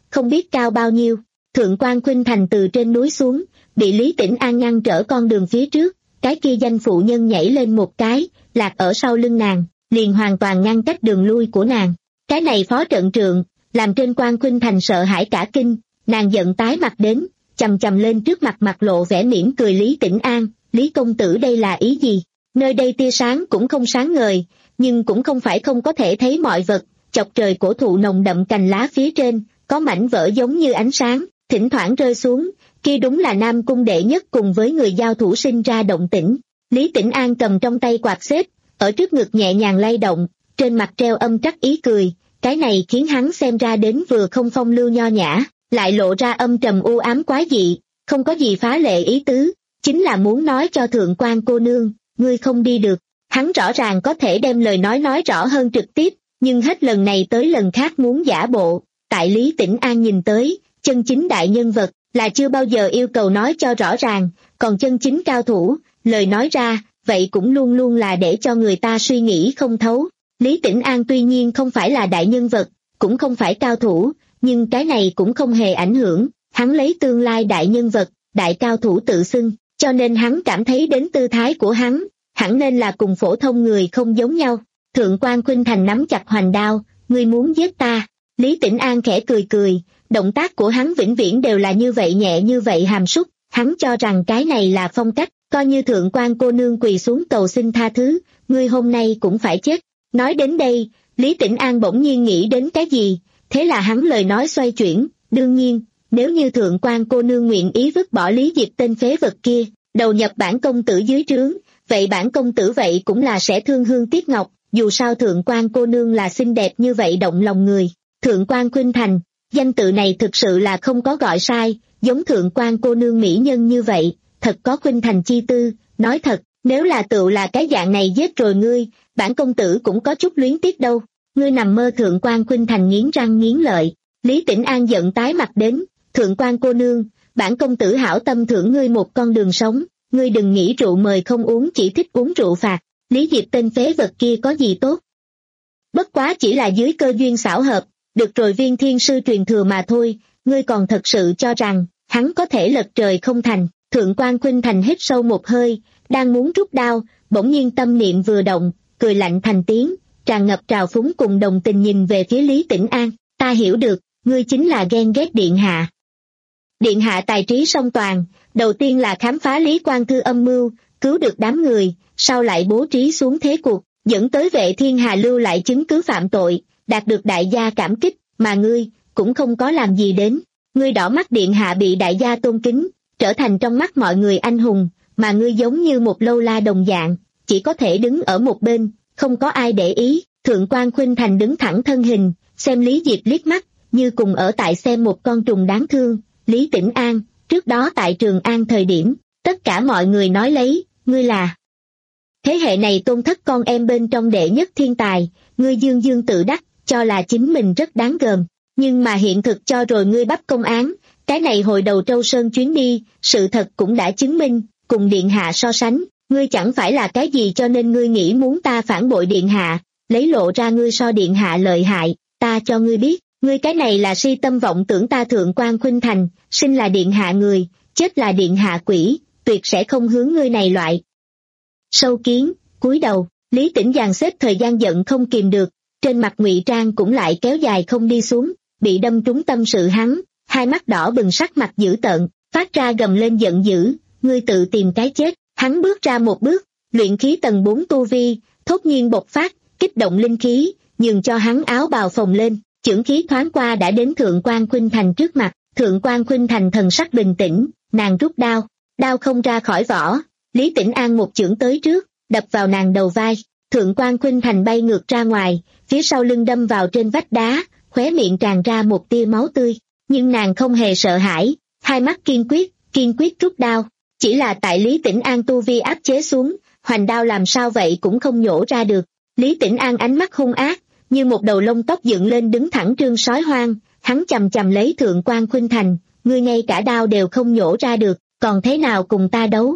không biết cao bao nhiêu. Thượng quan Khuynh Thành từ trên núi xuống, bị Lý Tĩnh An ngăn trở con đường phía trước, cái kia danh phụ nhân nhảy lên một cái, lạc ở sau lưng nàng, liền hoàn toàn ngăn cách đường lui của nàng. Cái này phó trận trượng, làm trên quan Khuynh Thành sợ hãi cả kinh, nàng giận tái mặt đến, chầm chầm lên trước mặt mặt lộ vẻ mỉm cười Lý Tĩnh An, Lý công tử đây là ý gì? Nơi đây tia sáng cũng không sáng ngời, nhưng cũng không phải không có thể thấy mọi vật, chọc trời cổ thụ nồng đậm cành lá phía trên, có mảnh vỡ giống như ánh sáng, thỉnh thoảng rơi xuống, kia đúng là Nam Cung đệ nhất cùng với người giao thủ sinh ra động tĩnh. Lý Tĩnh An cầm trong tay quạt xếp, ở trước ngực nhẹ nhàng lay động, trên mặt treo âm trắc ý cười, cái này khiến hắn xem ra đến vừa không phong lưu nho nhã, lại lộ ra âm trầm u ám quái dị, không có gì phá lệ ý tứ, chính là muốn nói cho thượng quan cô nương, ngươi không đi được. Hắn rõ ràng có thể đem lời nói nói rõ hơn trực tiếp, nhưng hết lần này tới lần khác muốn giả bộ. Tại Lý Tĩnh An nhìn tới, chân chính đại nhân vật, là chưa bao giờ yêu cầu nói cho rõ ràng, còn chân chính cao thủ, lời nói ra, vậy cũng luôn luôn là để cho người ta suy nghĩ không thấu. Lý Tĩnh An tuy nhiên không phải là đại nhân vật, cũng không phải cao thủ, nhưng cái này cũng không hề ảnh hưởng, hắn lấy tương lai đại nhân vật, đại cao thủ tự xưng, cho nên hắn cảm thấy đến tư thái của hắn, hẳn nên là cùng phổ thông người không giống nhau. Thượng quan Khuynh Thành nắm chặt hoành đao, ngươi muốn giết ta. Lý Tĩnh An khẽ cười cười, động tác của hắn vĩnh viễn đều là như vậy nhẹ như vậy hàm súc, hắn cho rằng cái này là phong cách, coi như thượng quan cô nương quỳ xuống cầu xin tha thứ, ngươi hôm nay cũng phải chết. Nói đến đây, Lý Tĩnh An bỗng nhiên nghĩ đến cái gì, thế là hắn lời nói xoay chuyển, đương nhiên, nếu như thượng quan cô nương nguyện ý vứt bỏ Lý Diệp tên phế vật kia, đầu nhập bản công tử dưới trướng, vậy bản công tử vậy cũng là sẽ thương hương tiếc ngọc, dù sao thượng quan cô nương là xinh đẹp như vậy động lòng người. Thượng quan Khuynh Thành, danh tự này thực sự là không có gọi sai, giống thượng quan cô nương mỹ nhân như vậy, thật có Khuynh Thành chi tư, nói thật, nếu là tựu là cái dạng này giết rồi ngươi, bản công tử cũng có chút luyến tiếc đâu. Ngươi nằm mơ. Thượng quan Khuynh Thành nghiến răng nghiến lợi. Lý Tĩnh An giận tái mặt đến, thượng quan cô nương, bản công tử hảo tâm thưởng ngươi một con đường sống, ngươi đừng nghĩ rượu mời không uống, chỉ thích uống rượu phạt. Lý Diệp tên phế vật kia có gì tốt? Bất quá chỉ là dưới cơ duyên xảo hợp, được rồi viên thiên sư truyền thừa mà thôi, ngươi còn thật sự cho rằng, hắn có thể lật trời không thành. Thượng quan Khuynh Thành hít sâu một hơi, đang muốn rút đao, bỗng nhiên tâm niệm vừa động, cười lạnh thành tiếng, tràn ngập trào phúng cùng đồng tình nhìn về phía Lý Tĩnh An, ta hiểu được, ngươi chính là ghen ghét điện hạ. Điện hạ tài trí song toàn, đầu tiên là khám phá Lý Quang Thư âm mưu, cứu được đám người, sau lại bố trí xuống thế cuộc, dẫn tới Vệ Thiên Hà lưu lại chứng cứ phạm tội, đạt được đại gia cảm kích, mà ngươi, cũng không có làm gì đến. Ngươi đỏ mắt điện hạ bị đại gia tôn kính, trở thành trong mắt mọi người anh hùng, mà ngươi giống như một lâu la đồng dạng, chỉ có thể đứng ở một bên, không có ai để ý. Thượng quan Khuynh Thành đứng thẳng thân hình, xem Lý Diệp liếc mắt, như cùng ở tại xem một con trùng đáng thương. Lý Tĩnh An, trước đó tại Trường An thời điểm, tất cả mọi người nói lấy, ngươi là thế hệ này tôn thất con em bên trong đệ nhất thiên tài, ngươi dương dương tự đắc, cho là chính mình rất đáng gờm, nhưng mà hiện thực cho rồi ngươi bắt công án, cái này hồi đầu Trâu Sơn chuyến đi, sự thật cũng đã chứng minh, cùng điện hạ so sánh, ngươi chẳng phải là cái gì, cho nên ngươi nghĩ muốn ta phản bội điện hạ, lấy lộ ra ngươi so điện hạ lợi hại, ta cho ngươi biết, ngươi cái này là si tâm vọng tưởng. Ta Thượng quan Khuynh Thành, sinh là điện hạ người, chết là điện hạ quỷ, tuyệt sẽ không hướng ngươi này loại sâu kiến. Cúi đầu, Lý Tĩnh dàn xếp thời gian giận không kìm được, trên mặt ngụy trang cũng lại kéo dài không đi xuống, bị đâm trúng tâm sự hắn, hai mắt đỏ bừng sắc mặt dữ tợn, phát ra gầm lên giận dữ, ngươi tự tìm cái chết. Hắn bước ra một bước, luyện khí tầng bốn tu vi, thốt nhiên bộc phát, kích động linh khí, nhường cho hắn áo bào phồng lên, chưởng khí thoáng qua đã đến Thượng quan Khuynh Thành trước mặt. Thượng quan Khuynh Thành thần sắc bình tĩnh, nàng rút đao, đao không ra khỏi vỏ, Lý Tĩnh An một chưởng tới trước, đập vào nàng đầu vai, Thượng quan Khuynh Thành bay ngược ra ngoài, phía sau lưng đâm vào trên vách đá, khóe miệng tràn ra một tia máu tươi, nhưng nàng không hề sợ hãi, hai mắt kiên quyết, kiên quyết rút đao, chỉ là tại Lý Tĩnh An tu vi áp chế xuống, hoành đao làm sao vậy cũng không nhổ ra được. Lý Tĩnh An ánh mắt hung ác, như một đầu lông tóc dựng lên đứng thẳng trương sói hoang, hắn chầm chầm lấy Thượng quan Khuynh Thành, ngươi ngay cả đao đều không nhổ ra được, còn thế nào cùng ta đấu?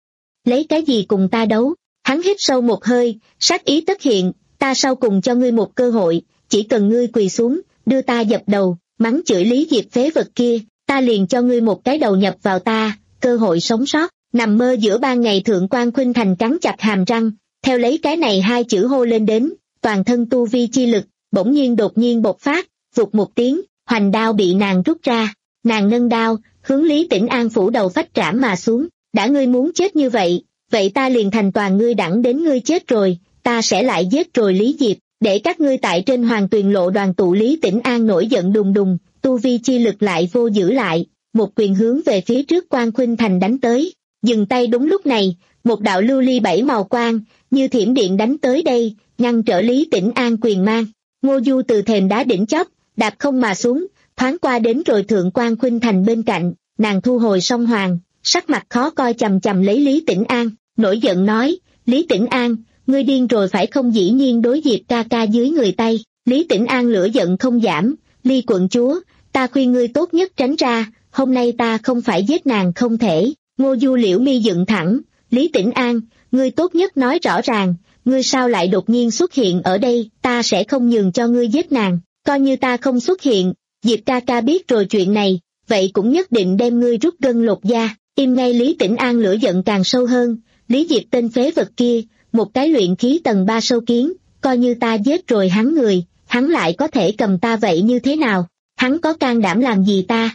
Lấy cái gì cùng ta đấu? Hắn hít sâu một hơi, sát ý tất hiện, ta sau cùng cho ngươi một cơ hội, chỉ cần ngươi quỳ xuống, đưa ta dập đầu, mắng chửi Lý Diệp phế vật kia, ta liền cho ngươi một cái đầu nhập vào ta, cơ hội sống sót. Nằm mơ giữa ban ngày Thượng quan Khuynh Thành cắn chặt hàm răng, theo lấy cái này hai chữ hô lên đến, toàn thân tu vi chi lực, bỗng nhiên đột nhiên bộc phát, vụt một tiếng, hoành đao bị nàng rút ra, nàng nâng đao, hướng Lý Tĩnh An phủ đầu phách trảm mà xuống, đã ngươi muốn chết như vậy, vậy ta liền thành toàn ngươi đẳng đến ngươi chết rồi, ta sẽ lại giết rồi Lý Diệp, để các ngươi tại trên Hoàng Tuyền Lộ đoàn tụ. Lý Tĩnh An nổi giận đùng đùng, tu vi chi lực lại vô giữ lại, một quyền hướng về phía trước quan Khuynh Thành đánh tới, dừng tay. Đúng lúc này, một đạo lưu ly bảy màu quang, như thiểm điện đánh tới đây, ngăn trở Lý Tĩnh An quyền mang. Ngô Du từ thềm đá đỉnh chóp, đạp không mà xuống, thoáng qua đến rồi Thượng quan Khuynh Thành bên cạnh, nàng thu hồi song hoàng, sắc mặt khó coi chầm chầm lấy Lý Tĩnh An, nổi giận nói, Lý Tĩnh An, ngươi điên rồi phải không? Dĩ nhiên đối Diệp ca ca dưới người tay. Lý Tĩnh An lửa giận không giảm, Ly quận chúa, ta khuyên ngươi tốt nhất tránh ra, hôm nay ta không phải giết nàng không thể. Ngô Du liễu mi dựng thẳng, Lý Tĩnh An, ngươi tốt nhất nói rõ ràng, ngươi sao lại đột nhiên xuất hiện ở đây, ta sẽ không nhường cho ngươi giết nàng, coi như ta không xuất hiện, Diệp ca ca biết rồi chuyện này, vậy cũng nhất định đem ngươi rút gân lột da. Im ngay. Lý Tĩnh An lửa giận càng sâu hơn, Lý Diệp tên phế vật kia, một cái luyện khí tầng ba sâu kiến, coi như ta giết rồi hắn người, hắn lại có thể cầm ta vậy như thế nào, hắn có can đảm làm gì ta?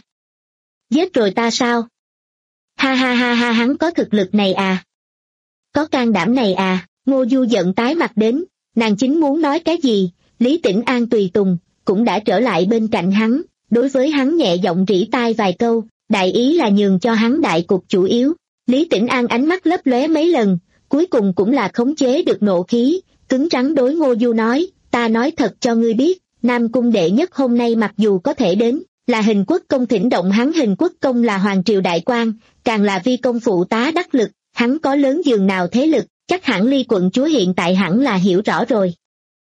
Giết rồi ta sao? Ha ha ha ha, hắn có thực lực này à? Có can đảm này à? Ngô Du giận tái mặt đến, nàng chính muốn nói cái gì, Lý Tĩnh An tùy tùng, cũng đã trở lại bên cạnh hắn, đối với hắn nhẹ giọng rỉ tai vài câu, đại ý là nhường cho hắn đại cục chủ yếu. Lý Tĩnh An ánh mắt lấp lóe mấy lần, cuối cùng cũng là khống chế được nộ khí, cứng rắn đối Ngô Du nói, ta nói thật cho ngươi biết, Nam Cung đệ nhất hôm nay mặc dù có thể đến, là Hình Quốc công thỉnh động hắn. Hình Quốc công là hoàng triều đại quan, càng là vi công phụ tá đắc lực, hắn có lớn dường nào thế lực, chắc hẳn Ly quận chúa hiện tại hẳn là hiểu rõ rồi.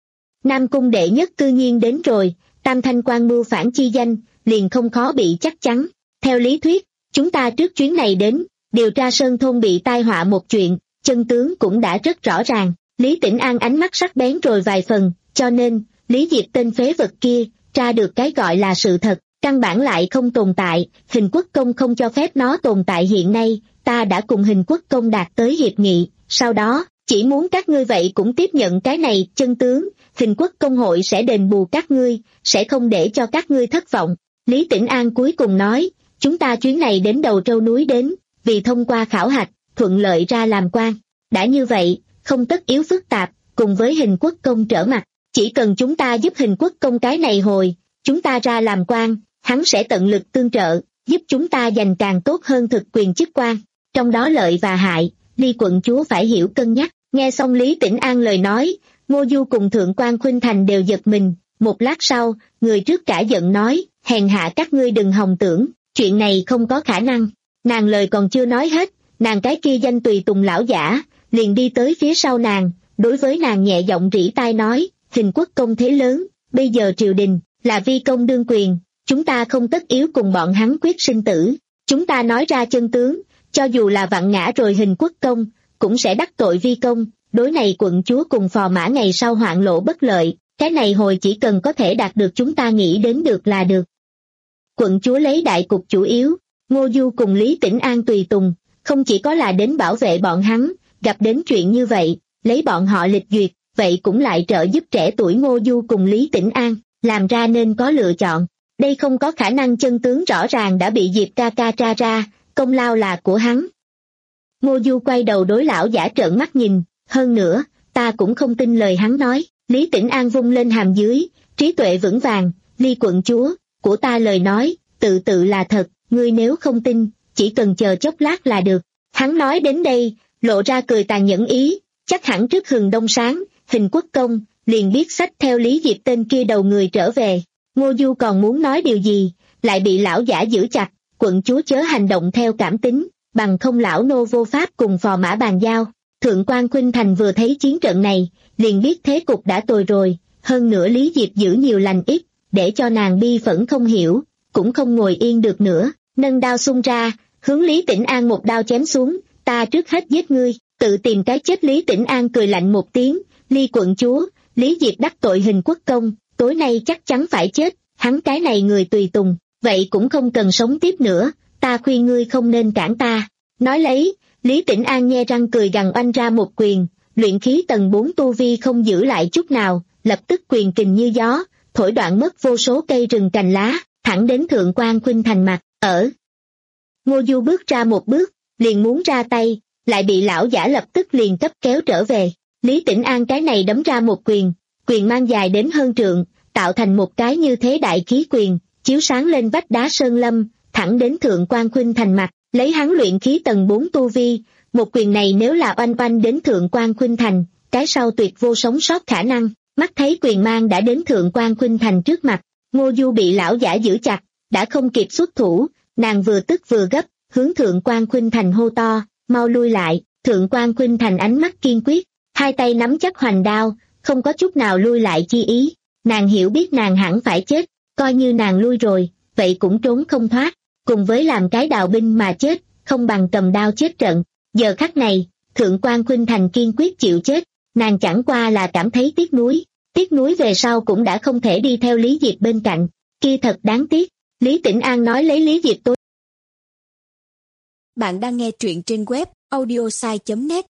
Nam Cung đệ nhất cư nhiên đến rồi, tam thanh quan mưu phản chi danh, liền không khó bị chắc chắn. Theo lý thuyết, chúng ta trước chuyến này đến, điều tra Sơn Thôn bị tai họa một chuyện, chân tướng cũng đã rất rõ ràng. Lý Tĩnh An ánh mắt sắc bén rồi vài phần, cho nên, Lý Diệp tên phế vật kia, tra được cái gọi là sự thật, căn bản lại không tồn tại, Hình Quốc công không cho phép nó tồn tại. Hiện nay, ta đã cùng Hình Quốc công đạt tới hiệp nghị, sau đó, chỉ muốn các ngươi vậy cũng tiếp nhận cái này chân tướng, Hình Quốc công hội sẽ đền bù các ngươi, sẽ không để cho các ngươi thất vọng. Lý Tĩnh An cuối cùng nói, chúng ta chuyến này đến Đầu Trâu núi đến, vì thông qua khảo hạch, thuận lợi ra làm quan. Đã như vậy, không tất yếu phức tạp, cùng với Hình Quốc công trở mặt, chỉ cần chúng ta giúp Hình Quốc công cái này hồi, chúng ta ra làm quan, hắn sẽ tận lực tương trợ, giúp chúng ta giành càng tốt hơn thực quyền chức quan. Trong đó lợi và hại, Ly quận chúa phải hiểu cân nhắc. Nghe xong Lý Tĩnh An lời nói, Ngô Du cùng Thượng quan Khuynh Thành đều giật mình, một lát sau, người trước cả giận nói, hèn hạ các ngươi đừng hòng tưởng, chuyện này không có khả năng. Nàng lời còn chưa nói hết, nàng cái kia danh tùy tùng lão giả, liền đi tới phía sau nàng, đối với nàng nhẹ giọng rỉ tai nói, Hình Quốc công thế lớn, bây giờ triều đình, là vi công đương quyền, chúng ta không tất yếu cùng bọn hắn quyết sinh tử, chúng ta nói ra chân tướng, cho dù là vặn ngã rồi Hình Quốc công, cũng sẽ đắc tội vi công, đối này quận chúa cùng phò mã ngày sau hoạn lộ bất lợi, cái này hồi chỉ cần có thể đạt được chúng ta nghĩ đến được là được. Quận chúa lấy đại cục chủ yếu, Ngô Du cùng Lý Tĩnh An tùy tùng, không chỉ có là đến bảo vệ bọn hắn, gặp đến chuyện như vậy, lấy bọn họ lịch duyệt, vậy cũng lại trợ giúp trẻ tuổi Ngô Du cùng Lý Tĩnh An, làm ra nên có lựa chọn. Đây không có khả năng, chân tướng rõ ràng đã bị Diệp ca ca tra ra, công lao là của hắn. Ngô Du quay đầu đối lão giả trợn mắt nhìn, hơn nữa, ta cũng không tin lời hắn nói. Lý Tĩnh An vung lên hàm dưới, trí tuệ vững vàng, Ly quận chúa, của ta lời nói, tự tự là thật, ngươi nếu không tin, chỉ cần chờ chốc lát là được. Hắn nói đến đây, lộ ra cười tàn nhẫn ý, chắc hẳn trước hừng đông sáng, Hình Quốc công, liền biết xách theo Lý Diệp tên kia đầu người trở về. Ngô Du còn muốn nói điều gì, lại bị lão giả giữ chặt, quận chúa chớ hành động theo cảm tính, bằng không lão nô vô pháp cùng phò mã bàn giao. Thượng quan Khuynh Thành vừa thấy chiến trận này, liền biết thế cục đã tồi rồi, hơn nữa Lý Diệp giữ nhiều lành ít, để cho nàng bi phẫn không hiểu, cũng không ngồi yên được nữa, nâng đao xung ra, hướng Lý Tĩnh An một đao chém xuống, ta trước hết giết ngươi, tự tìm cái chết. Lý Tĩnh An cười lạnh một tiếng, Ly quận chúa, Lý Diệp đắc tội Hình Quốc công, tối nay chắc chắn phải chết, hắn cái này người tùy tùng, vậy cũng không cần sống tiếp nữa, ta khuyên ngươi không nên cản ta. Nói lấy, Lý Tĩnh An nhe răng cười gằn oanh ra một quyền, luyện khí tầng bốn tu vi không giữ lại chút nào, lập tức quyền kình như gió, thổi đoạn mất vô số cây rừng cành lá, thẳng đến Thượng Quan Khuynh Thành mặt, ở. Ngô Du bước ra một bước, liền muốn ra tay, lại bị lão giả lập tức liền cấp kéo trở về. Lý Tĩnh An cái này đấm ra một quyền, quyền mang dài đến hơn trượng, tạo thành một cái như thế đại khí quyền, chiếu sáng lên vách đá sơn lâm, thẳng đến Thượng Quan Khuynh Thành mặt, lấy hắn luyện khí tầng bốn tu vi, một quyền này nếu là oanh oanh đến Thượng Quan Khuynh Thành, cái sau tuyệt vô sống sót khả năng. Mắt thấy quyền mang đã đến Thượng Quan Khuynh Thành trước mặt, Ngô Du bị lão giả giữ chặt, đã không kịp xuất thủ, nàng vừa tức vừa gấp, hướng Thượng Quan Khuynh Thành hô to, mau lui lại. Thượng Quan Khuynh Thành ánh mắt kiên quyết, hai tay nắm chắc hoành đao, không có chút nào lui lại chi ý. Nàng hiểu biết nàng hẳn phải chết, coi như nàng lui rồi, vậy cũng trốn không thoát, cùng với làm cái đào binh mà chết, không bằng cầm đao chết trận. Giờ khắc này, Thượng Quan Khuynh Thành kiên quyết chịu chết, nàng chẳng qua là cảm thấy tiếc nuối, tiếc nuối về sau cũng đã không thể đi theo Lý Diệp bên cạnh, kia thật đáng tiếc. Lý Tĩnh An nói lấy Lý Diệp tối. Bạn đang nghe truyện trên web audiosai chấm net.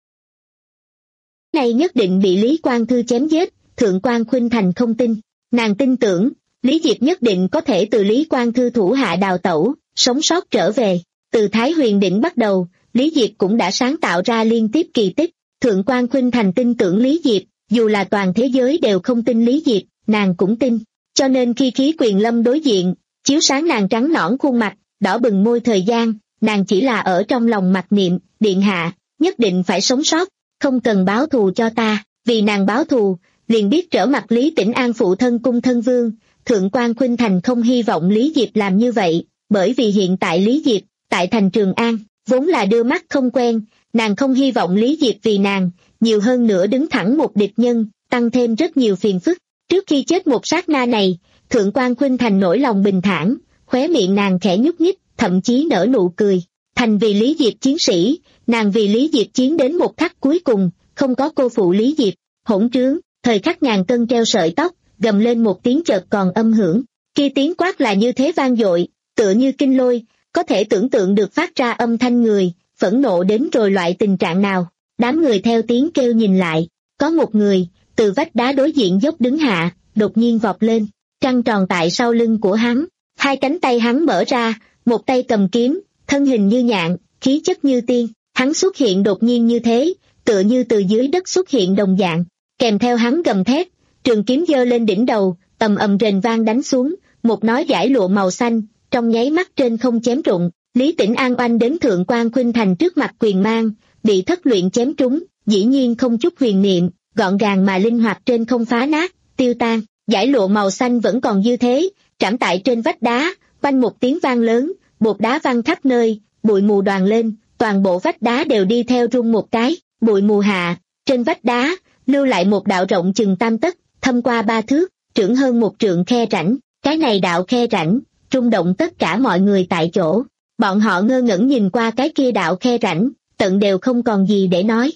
Này nhất định bị Lý Quang Thư chém giết, Thượng Quan Khuynh Thành không tin, nàng tin tưởng, Lý Diệp nhất định có thể từ Lý Quang Thư thủ hạ đào tẩu, sống sót trở về. Từ Thái Huyền Đỉnh bắt đầu, Lý Diệp cũng đã sáng tạo ra liên tiếp kỳ tích, Thượng Quan Khuynh Thành tin tưởng Lý Diệp, dù là toàn thế giới đều không tin Lý Diệp, nàng cũng tin. Cho nên khi khí quyền lâm đối diện, chiếu sáng nàng trắng nõn khuôn mặt, đỏ bừng môi thời gian, nàng chỉ là ở trong lòng mặc niệm, điện hạ, nhất định phải sống sót, không cần báo thù cho ta, vì nàng báo thù, liền biết trở mặt Lý Tĩnh An phụ thân cung thân vương. Thượng Quan Khuynh Thành không hy vọng Lý Diệp làm như vậy, bởi vì hiện tại Lý Diệp, tại thành Trường An, vốn là đưa mắt không quen, nàng không hy vọng Lý Diệp vì nàng, nhiều hơn nữa đứng thẳng một địch nhân, tăng thêm rất nhiều phiền phức. Trước khi chết một sát na này, Thượng Quan Khuynh Thành nỗi lòng bình thản, khóe miệng nàng khẽ nhúc nhích, thậm chí nở nụ cười. Thành vì Lý Diệp chiến sĩ, nàng vì Lý Diệp chiến đến một khắc cuối cùng, không có cô phụ Lý Diệp. Hỗn trướng, thời khắc ngàn cân treo sợi tóc, gầm lên một tiếng chợt còn âm hưởng. Khi tiếng quát là như thế vang dội, tựa như kinh lôi, có thể tưởng tượng được phát ra âm thanh người, phẫn nộ đến rồi loại tình trạng nào. Đám người theo tiếng kêu nhìn lại, có một người, từ vách đá đối diện dốc đứng hạ, đột nhiên vọt lên, trăng tròn tại sau lưng của hắn, hai cánh tay hắn mở ra, một tay cầm kiếm, thân hình như nhạn, khí chất như tiên, hắn xuất hiện đột nhiên như thế, tựa như từ dưới đất xuất hiện đồng dạng, kèm theo hắn gầm thét, trường kiếm giơ lên đỉnh đầu, ầm ầm rền vang đánh xuống, một nói giải lụa màu xanh, trong nháy mắt trên không chém rụng. Lý Tĩnh An oanh đến Thượng Quan Khuynh Thành trước mặt quyền mang, bị thất luyện chém trúng, dĩ nhiên không chút huyền niệm, gọn gàng mà linh hoạt trên không phá nát, tiêu tan. Giải lụa màu xanh vẫn còn như thế, trảm tại trên vách đá, quanh một tiếng vang lớn, bột đá văng khắp nơi, bụi mù đoàn lên, toàn bộ vách đá đều đi theo rung một cái, bụi mù hạ, trên vách đá, lưu lại một đạo rộng chừng tam tấc, thâm qua ba thước, trưởng hơn một trượng khe rãnh. Cái này đạo khe rãnh, rung động tất cả mọi người tại chỗ. Bọn họ ngơ ngẩn nhìn qua cái kia đạo khe rãnh, tận đều không còn gì để nói.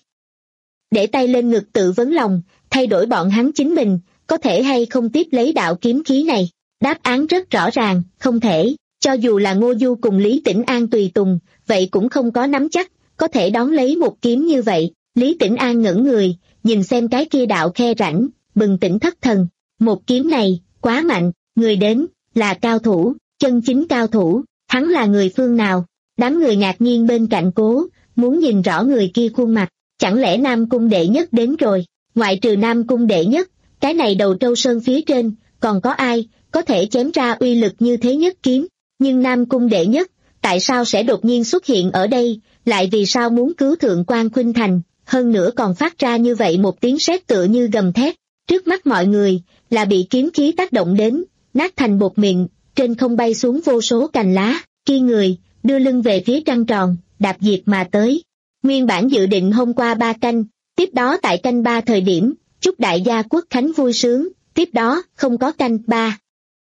Để tay lên ngực tự vấn lòng, thay đổi bọn hắn chính mình, có thể hay không tiếp lấy đạo kiếm khí này. Đáp án rất rõ ràng, không thể, cho dù là Ngô Du cùng Lý Tĩnh An tùy tùng, vậy cũng không có nắm chắc, có thể đón lấy một kiếm như vậy. Lý Tĩnh An ngẩn người, nhìn xem cái kia đạo khe rãnh, bừng tỉnh thất thần. Một kiếm này, quá mạnh, người đến, là cao thủ, chân chính cao thủ, hắn là người phương nào? Đám người ngạc nhiên bên cạnh cố, muốn nhìn rõ người kia khuôn mặt, chẳng lẽ Nam Cung đệ nhất đến rồi? Ngoại trừ Nam Cung đệ nhất, cái này đầu trâu sơn phía trên, còn có ai, có thể chém ra uy lực như thế nhất kiếm? Nhưng Nam Cung đệ nhất, tại sao sẽ đột nhiên xuất hiện ở đây, lại vì sao muốn cứu Thượng Quan Khuynh Thành, hơn nữa còn phát ra như vậy một tiếng sét tựa như gầm thét. Trước mắt mọi người, là bị kiếm khí tác động đến, nát thành bột mịn, trên không bay xuống vô số cành lá, kia người, đưa lưng về phía trăng tròn, đạp diệt mà tới. Nguyên bản dự định hôm qua ba canh, tiếp đó tại canh ba thời điểm, chúc đại gia quốc khánh vui sướng, tiếp đó, không có canh ba.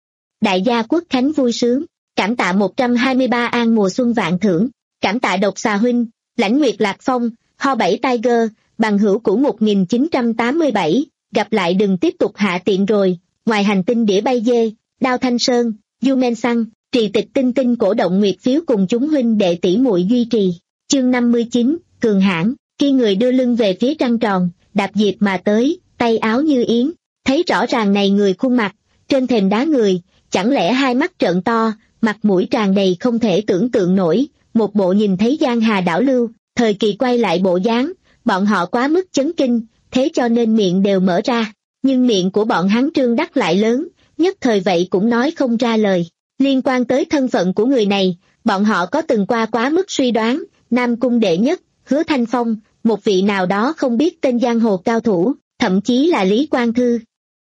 Đại gia quốc khánh vui sướng, cảm tạ một trăm hai mươi ba an mùa xuân vạn thưởng, cảm tạ độc xà huynh, lãnh nguyệt lạc phong, ho bảy Tiger, bằng hữu cũ một nghìn chín trăm tám mươi bảy, gặp lại đừng tiếp tục hạ tiện rồi, ngoài hành tinh đĩa bay dê, Đao Thanh Sơn, Du Men Xăng, Trì Tịch Tinh Tinh cổ động nguyệt phiếu cùng chúng huynh đệ tỷ muội duy trì. Chương năm mươi chín, cường hãn. Khi người đưa lưng về phía trăng tròn, đạp diệp mà tới, tay áo như yến, thấy rõ ràng này người khuôn mặt, trên thềm đá người, chẳng lẽ hai mắt trợn to, mặt mũi tràn đầy không thể tưởng tượng nổi, một bộ nhìn thấy giang hà đảo lưu, thời kỳ quay lại bộ dáng, bọn họ quá mức chấn kinh, thế cho nên miệng đều mở ra, nhưng miệng của bọn hắn trương đắc lại lớn, nhất thời vậy cũng nói không ra lời. Liên quan tới thân phận của người này, bọn họ có từng qua quá mức suy đoán, Nam Cung đệ nhất, Hứa Thanh Phong, một vị nào đó không biết tên giang hồ cao thủ, thậm chí là Lý Quang Thư.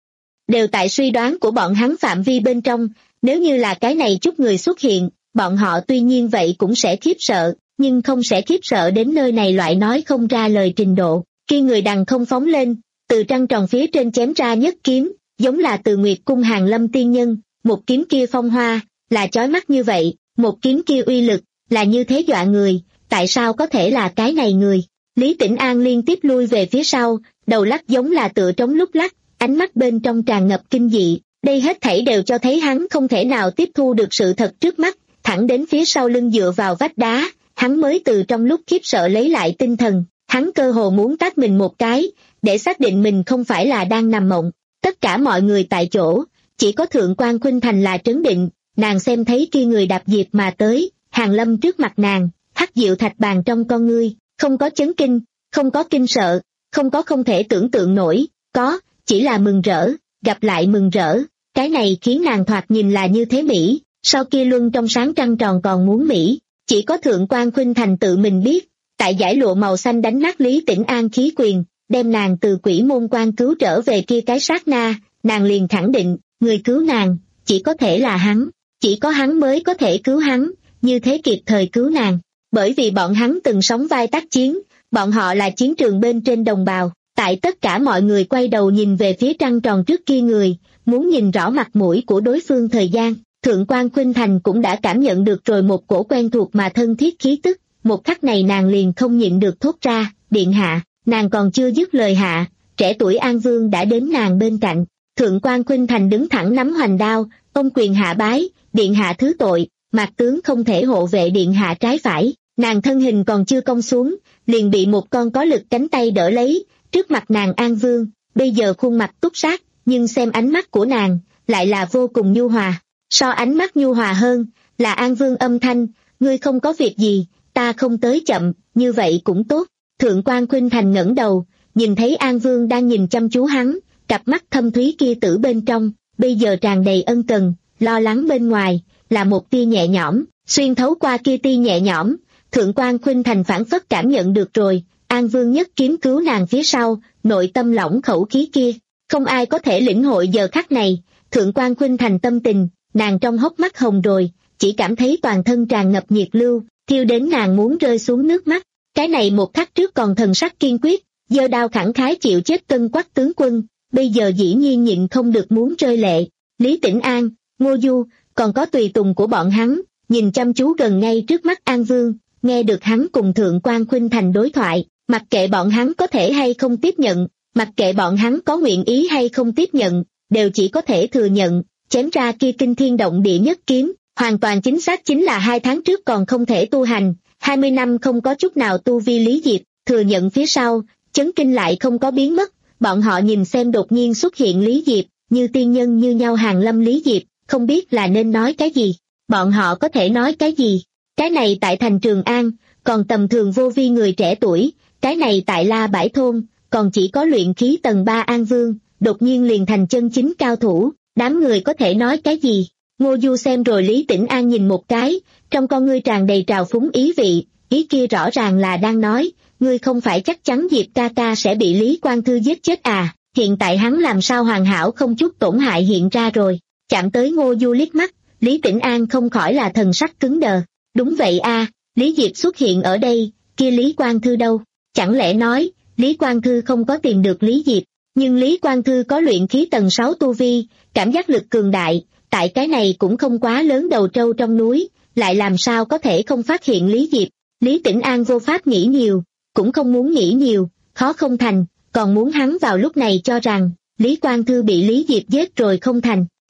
Đều tại suy đoán của bọn hắn phạm vi bên trong, nếu như là cái này chút người xuất hiện, bọn họ tuy nhiên vậy cũng sẽ khiếp sợ, nhưng không sẽ khiếp sợ đến nơi này loại nói không ra lời trình độ. Khi người đằng không phóng lên, từ trăng tròn phía trên chém ra nhất kiếm, giống là từ Nguyệt Cung Hàng Lâm tiên nhân, một kiếm kia phong hoa, là chói mắt như vậy, một kiếm kia uy lực, là như thế dọa người, tại sao có thể là cái này người? Lý Tĩnh An liên tiếp lui về phía sau, đầu lắc giống là tựa trống lúc lắc, ánh mắt bên trong tràn ngập kinh dị, đây hết thảy đều cho thấy hắn không thể nào tiếp thu được sự thật trước mắt, thẳng đến phía sau lưng dựa vào vách đá, hắn mới từ trong lúc khiếp sợ lấy lại tinh thần, hắn cơ hồ muốn tát mình một cái, để xác định mình không phải là đang nằm mộng. Tất cả mọi người tại chỗ, chỉ có Thượng quan Khuynh Thành là trấn định, nàng xem thấy kia người đạp diệp mà tới, hàng lâm trước mặt nàng, hắc diệu thạch bàn trong con ngươi, không có chấn kinh, không có kinh sợ, không có không thể tưởng tượng nổi, có, chỉ là mừng rỡ, gặp lại mừng rỡ, cái này khiến nàng thoạt nhìn là như thế mỹ, sau kia luân trong sáng trăng tròn còn muốn mỹ, chỉ có Thượng quan Khuynh Thành tự mình biết, tại giải lụa màu xanh đánh nát Lý Tĩnh An khí quyền, đem nàng từ quỷ môn quan cứu trở về kia cái sát na, nàng liền khẳng định, người cứu nàng, chỉ có thể là hắn, chỉ có hắn mới có thể cứu hắn, như thế kịp thời cứu nàng, bởi vì bọn hắn từng sống vai tác chiến, bọn họ là chiến trường bên trên đồng bào, tại tất cả mọi người quay đầu nhìn về phía trăng tròn trước kia người, muốn nhìn rõ mặt mũi của đối phương thời gian, Thượng quan Khuynh Thành cũng đã cảm nhận được rồi một cổ quen thuộc mà thân thiết khí tức, một khắc này nàng liền không nhịn được thốt ra, điện hạ. Nàng còn chưa dứt lời hạ, trẻ tuổi An Vương đã đến nàng bên cạnh. Thượng quan Khuynh Thành đứng thẳng nắm hoành đao, ông quyền hạ bái, điện hạ thứ tội, mạc tướng không thể hộ vệ điện hạ trái phải. Nàng thân hình còn chưa cong xuống, liền bị một con có lực cánh tay đỡ lấy, trước mặt nàng An Vương, bây giờ khuôn mặt túc sát, nhưng xem ánh mắt của nàng, lại là vô cùng nhu hòa. So ánh mắt nhu hòa hơn, là An Vương âm thanh, ngươi không có việc gì, ta không tới chậm, như vậy cũng tốt. Thượng quan Khuynh Thành ngẩng đầu, nhìn thấy An Vương đang nhìn chăm chú hắn, cặp mắt thâm thúy kia tử bên trong, bây giờ tràn đầy ân cần, lo lắng bên ngoài, là một tia nhẹ nhõm, xuyên thấu qua kia tia nhẹ nhõm, Thượng quan Khuynh Thành phản phất cảm nhận được rồi, An Vương nhất kiếm cứu nàng phía sau, nội tâm lỏng khẩu khí kia, không ai có thể lĩnh hội giờ khắc này, Thượng quan Khuynh Thành tâm tình, nàng trong hốc mắt hồng rồi, chỉ cảm thấy toàn thân tràn ngập nhiệt lưu, thiêu đến nàng muốn rơi xuống nước mắt. Cái này một khắc trước còn thần sắc kiên quyết, giơ đao khẳng khái chịu chết cân quắc tướng quân, bây giờ dĩ nhiên nhịn không được muốn rơi lệ. Lý Tĩnh An, Ngô Du, còn có tùy tùng của bọn hắn, nhìn chăm chú gần ngay trước mắt An Vương, nghe được hắn cùng Thượng quan Khuynh Thành đối thoại, mặc kệ bọn hắn có thể hay không tiếp nhận, mặc kệ bọn hắn có nguyện ý hay không tiếp nhận, đều chỉ có thể thừa nhận, chém ra kia kinh thiên động địa nhất kiếm, hoàn toàn chính xác chính là hai tháng trước còn không thể tu hành. hai mươi năm không có chút nào tu vi Lý Diệp, thừa nhận phía sau, chấn kinh lại không có biến mất, bọn họ nhìn xem đột nhiên xuất hiện Lý Diệp, như tiên nhân như nhau hàng lâm Lý Diệp, không biết là nên nói cái gì, bọn họ có thể nói cái gì, cái này tại thành Trường An, còn tầm thường vô vi người trẻ tuổi, cái này tại La Bãi Thôn, còn chỉ có luyện khí tầng ba An Vương, đột nhiên liền thành chân chính cao thủ, đám người có thể nói cái gì. Ngô Du xem rồi Lý Tĩnh An nhìn một cái, trong con ngươi tràn đầy trào phúng ý vị, ý kia rõ ràng là đang nói, ngươi không phải chắc chắn Diệp ca ca sẽ bị Lý Quang Thư giết chết à, hiện tại hắn làm sao hoàn hảo không chút tổn hại hiện ra rồi, chạm tới Ngô Du liếc mắt, Lý Tĩnh An không khỏi là thần sắc cứng đờ, đúng vậy a, Lý Diệp xuất hiện ở đây, kia Lý Quang Thư đâu, chẳng lẽ nói, Lý Quang Thư không có tìm được Lý Diệp, nhưng Lý Quang Thư có luyện khí tầng sáu tu vi, cảm giác lực cường đại, tại cái này cũng không quá lớn đầu trâu trong núi, lại làm sao có thể không phát hiện Lý Diệp. Lý Tĩnh An vô pháp nghĩ nhiều, cũng không muốn nghĩ nhiều, khó không thành, còn muốn hắn vào lúc này cho rằng Lý Quang Thư bị Lý Diệp giết rồi không thành.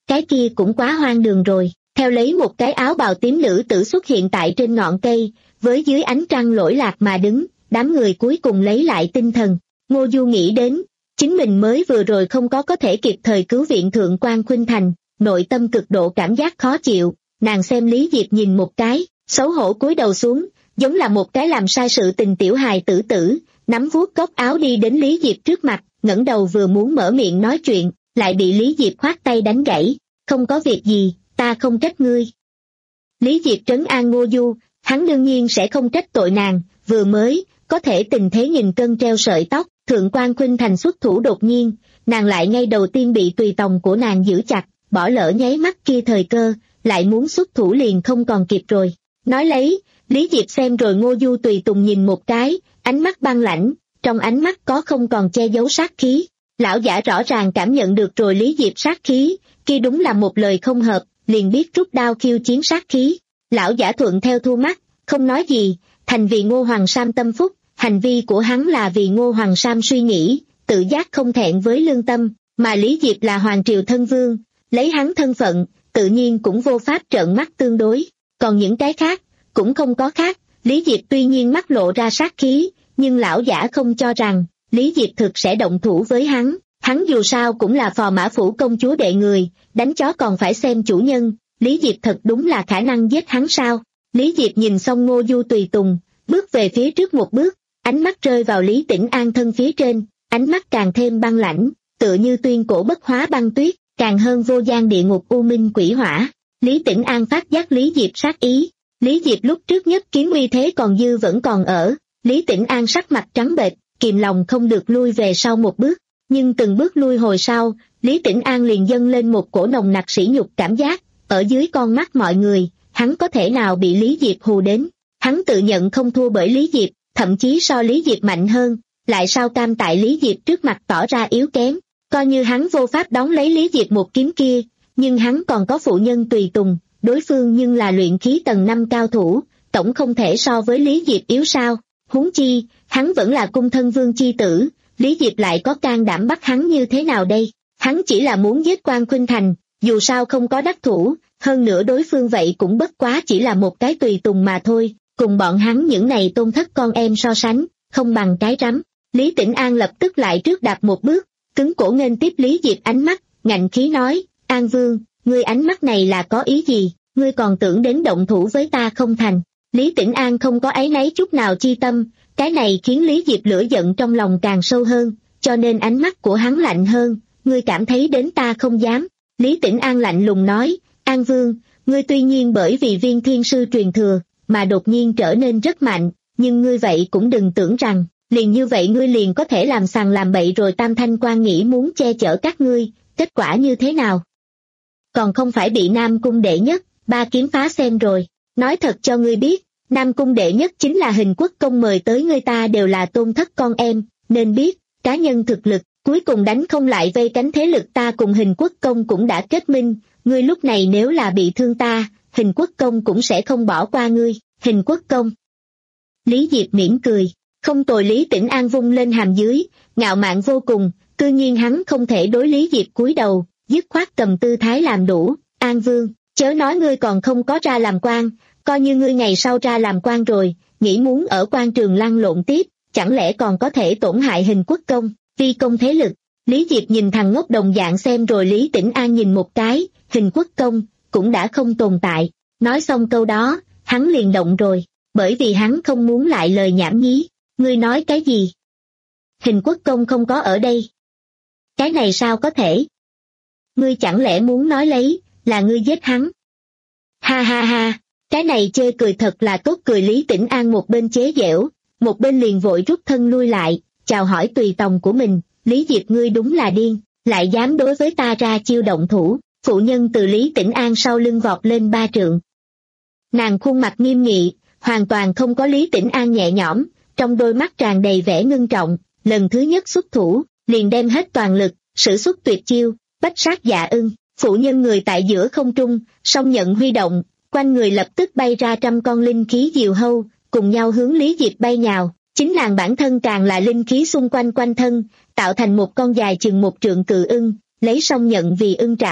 cái kia cũng quá hoang đường rồi. Theo lấy một cái áo bào tím nữ tử xuất hiện tại trên ngọn cây, với dưới ánh trăng lỗi lạc mà đứng, đám người cuối cùng lấy lại tinh thần. Ngô Du nghĩ đến, chính mình mới vừa rồi không có có thể kịp thời cứu viện Thượng quan Khuynh Thành, nội tâm cực độ cảm giác khó chịu, nàng xem Lý Diệp nhìn một cái, xấu hổ cúi đầu xuống, giống là một cái làm sai sự tình tiểu hài tử tử, nắm vuốt góc áo đi đến Lý Diệp trước mặt, ngẩng đầu vừa muốn mở miệng nói chuyện, lại bị Lý Diệp khoát tay đánh gãy, không có việc gì, ta không trách ngươi. Lý Diệp trấn an Ngô Du, hắn đương nhiên sẽ không trách tội nàng, vừa mới, có thể tình thế nghìn cân treo sợi tóc, Thượng quan Khuynh Thành xuất thủ đột nhiên, nàng lại ngay đầu tiên bị tùy tòng của nàng giữ chặt, bỏ lỡ nháy mắt kia thời cơ, lại muốn xuất thủ liền không còn kịp rồi. Nói lấy, Lý Diệp xem rồi Ngô Du tùy tùng nhìn một cái, ánh mắt băng lãnh, trong ánh mắt có không còn che giấu sát khí. Lão giả rõ ràng cảm nhận được rồi Lý Diệp sát khí, kia đúng là một lời không hợp, liền biết rút đao khiêu chiến sát khí. Lão giả thuận theo thu mắt, không nói gì, thành vì Ngô Hoàng Sam tâm phúc, hành vi của hắn là vì Ngô Hoàng Sam suy nghĩ, tự giác không thẹn với lương tâm, mà Lý Diệp là hoàng triều thân vương, lấy hắn thân phận, tự nhiên cũng vô pháp trợn mắt tương đối, còn những cái khác, cũng không có khác. Lý Diệp tuy nhiên mắt lộ ra sát khí, nhưng lão giả không cho rằng Lý Diệp thực sẽ động thủ với hắn, hắn dù sao cũng là phò mã phủ công chúa đệ người, đánh chó còn phải xem chủ nhân, Lý Diệp thật đúng là khả năng giết hắn sao. Lý Diệp nhìn xong Ngô Du tùy tùng, bước về phía trước một bước, ánh mắt rơi vào Lý Tĩnh An thân phía trên, ánh mắt càng thêm băng lãnh, tựa như tuyên cổ bất hóa băng tuyết, càng hơn vô gian địa ngục u minh quỷ hỏa. Lý Tĩnh An phát giác Lý Diệp sát ý, Lý Diệp lúc trước nhất kiến uy thế còn dư vẫn còn ở, Lý Tĩnh An sắc mặt trắng bệch, kìm lòng không được lui về sau một bước, nhưng từng bước lui hồi sau, Lý Tĩnh An liền dâng lên một cổ nồng nặc sỉ nhục cảm giác, ở dưới con mắt mọi người, hắn có thể nào bị Lý Diệp hù đến, hắn tự nhận không thua bởi Lý Diệp, thậm chí so Lý Diệp mạnh hơn, lại sao cam tại Lý Diệp trước mặt tỏ ra yếu kém, coi như hắn vô pháp đón lấy Lý Diệp một kiếm kia, nhưng hắn còn có phụ nhân tùy tùng, đối phương nhưng là luyện khí tầng năm cao thủ, tổng không thể so với Lý Diệp yếu sao, huống chi, hắn vẫn là cung thân vương chi tử, Lý Diệp lại có can đảm bắt hắn như thế nào đây, hắn chỉ là muốn giết Quan Khuynh Thành, dù sao không có đắc thủ, hơn nữa đối phương vậy cũng bất quá chỉ là một cái tùy tùng mà thôi, cùng bọn hắn những này tôn thất con em so sánh, không bằng cái rắm. Lý Tĩnh An lập tức lại trước đạp một bước, cứng cổ nghênh tiếp Lý Diệp ánh mắt, ngạnh khí nói, An Vương, ngươi ánh mắt này là có ý gì, ngươi còn tưởng đến động thủ với ta không thành. Lý Tĩnh An không có áy náy chút nào chi tâm, cái này khiến Lý Diệp lửa giận trong lòng càng sâu hơn, cho nên ánh mắt của hắn lạnh hơn, ngươi cảm thấy đến ta không dám. Lý Tĩnh An lạnh lùng nói, An Vương, ngươi tuy nhiên bởi vì viên thiên sư truyền thừa, mà đột nhiên trở nên rất mạnh, nhưng ngươi vậy cũng đừng tưởng rằng, liền như vậy ngươi liền có thể làm sằng làm bậy rồi Tam Thanh Quan nghĩ muốn che chở các ngươi, kết quả như thế nào? Còn không phải bị Nam Cung đệ nhất, ba kiếm phá xem rồi, nói thật cho ngươi biết, Nam Cung đệ nhất chính là Hình Quốc Công mời tới ngươi ta đều là tôn thất con em, nên biết, cá nhân thực lực, cuối cùng đánh không lại vây cánh thế lực ta cùng Hình Quốc Công cũng đã kết minh, ngươi lúc này nếu là bị thương ta, Hình Quốc Công cũng sẽ không bỏ qua ngươi, Hình Quốc Công. Lý Diệp mỉm cười, không tồi. Lý Tĩnh An vung lên hàm dưới, ngạo mạn vô cùng, tự nhiên hắn không thể đối Lý Diệp cúi đầu, dứt khoát cầm tư thái làm đủ, An Vương, chớ nói ngươi còn không có ra làm quan, coi như ngươi ngày sau ra làm quan rồi, nghĩ muốn ở quan trường lăn lộn tiếp, chẳng lẽ còn có thể tổn hại Hình Quốc Công, vi công thế lực. Lý Diệp nhìn thằng ngốc đồng dạng xem rồi Lý Tĩnh An nhìn một cái, Hình Quốc Công cũng đã không tồn tại. Nói xong câu đó, hắn liền động rồi, bởi vì hắn không muốn lại lời nhảm nhí. Ngươi nói cái gì? Hình Quốc Công không có ở đây. Cái này sao có thể? Ngươi chẳng lẽ muốn nói lấy, là ngươi giết hắn? Ha ha ha, cái này chê cười thật là tốt cười. Lý Tĩnh An một bên chế giễu, một bên liền vội rút thân lui lại, chào hỏi tùy tòng của mình, Lý Diệp ngươi đúng là điên, lại dám đối với ta ra chiêu động thủ. Phụ nhân từ Lý Tĩnh An sau lưng vọt lên ba trượng. Nàng khuôn mặt nghiêm nghị, hoàn toàn không có Lý Tĩnh An nhẹ nhõm, trong đôi mắt tràn đầy vẻ ngưng trọng, lần thứ nhất xuất thủ, liền đem hết toàn lực, sử xuất tuyệt chiêu, bách sát dạ ưng. Phụ nhân người tại giữa không trung, song nhận huy động, quanh người lập tức bay ra trăm con linh khí diều hâu, cùng nhau hướng Lý Diệp bay nhào, chính nàng bản thân càng là linh khí xung quanh quanh thân, tạo thành một con dài chừng một trượng cự ưng, lấy song nhận vì ưng trảo,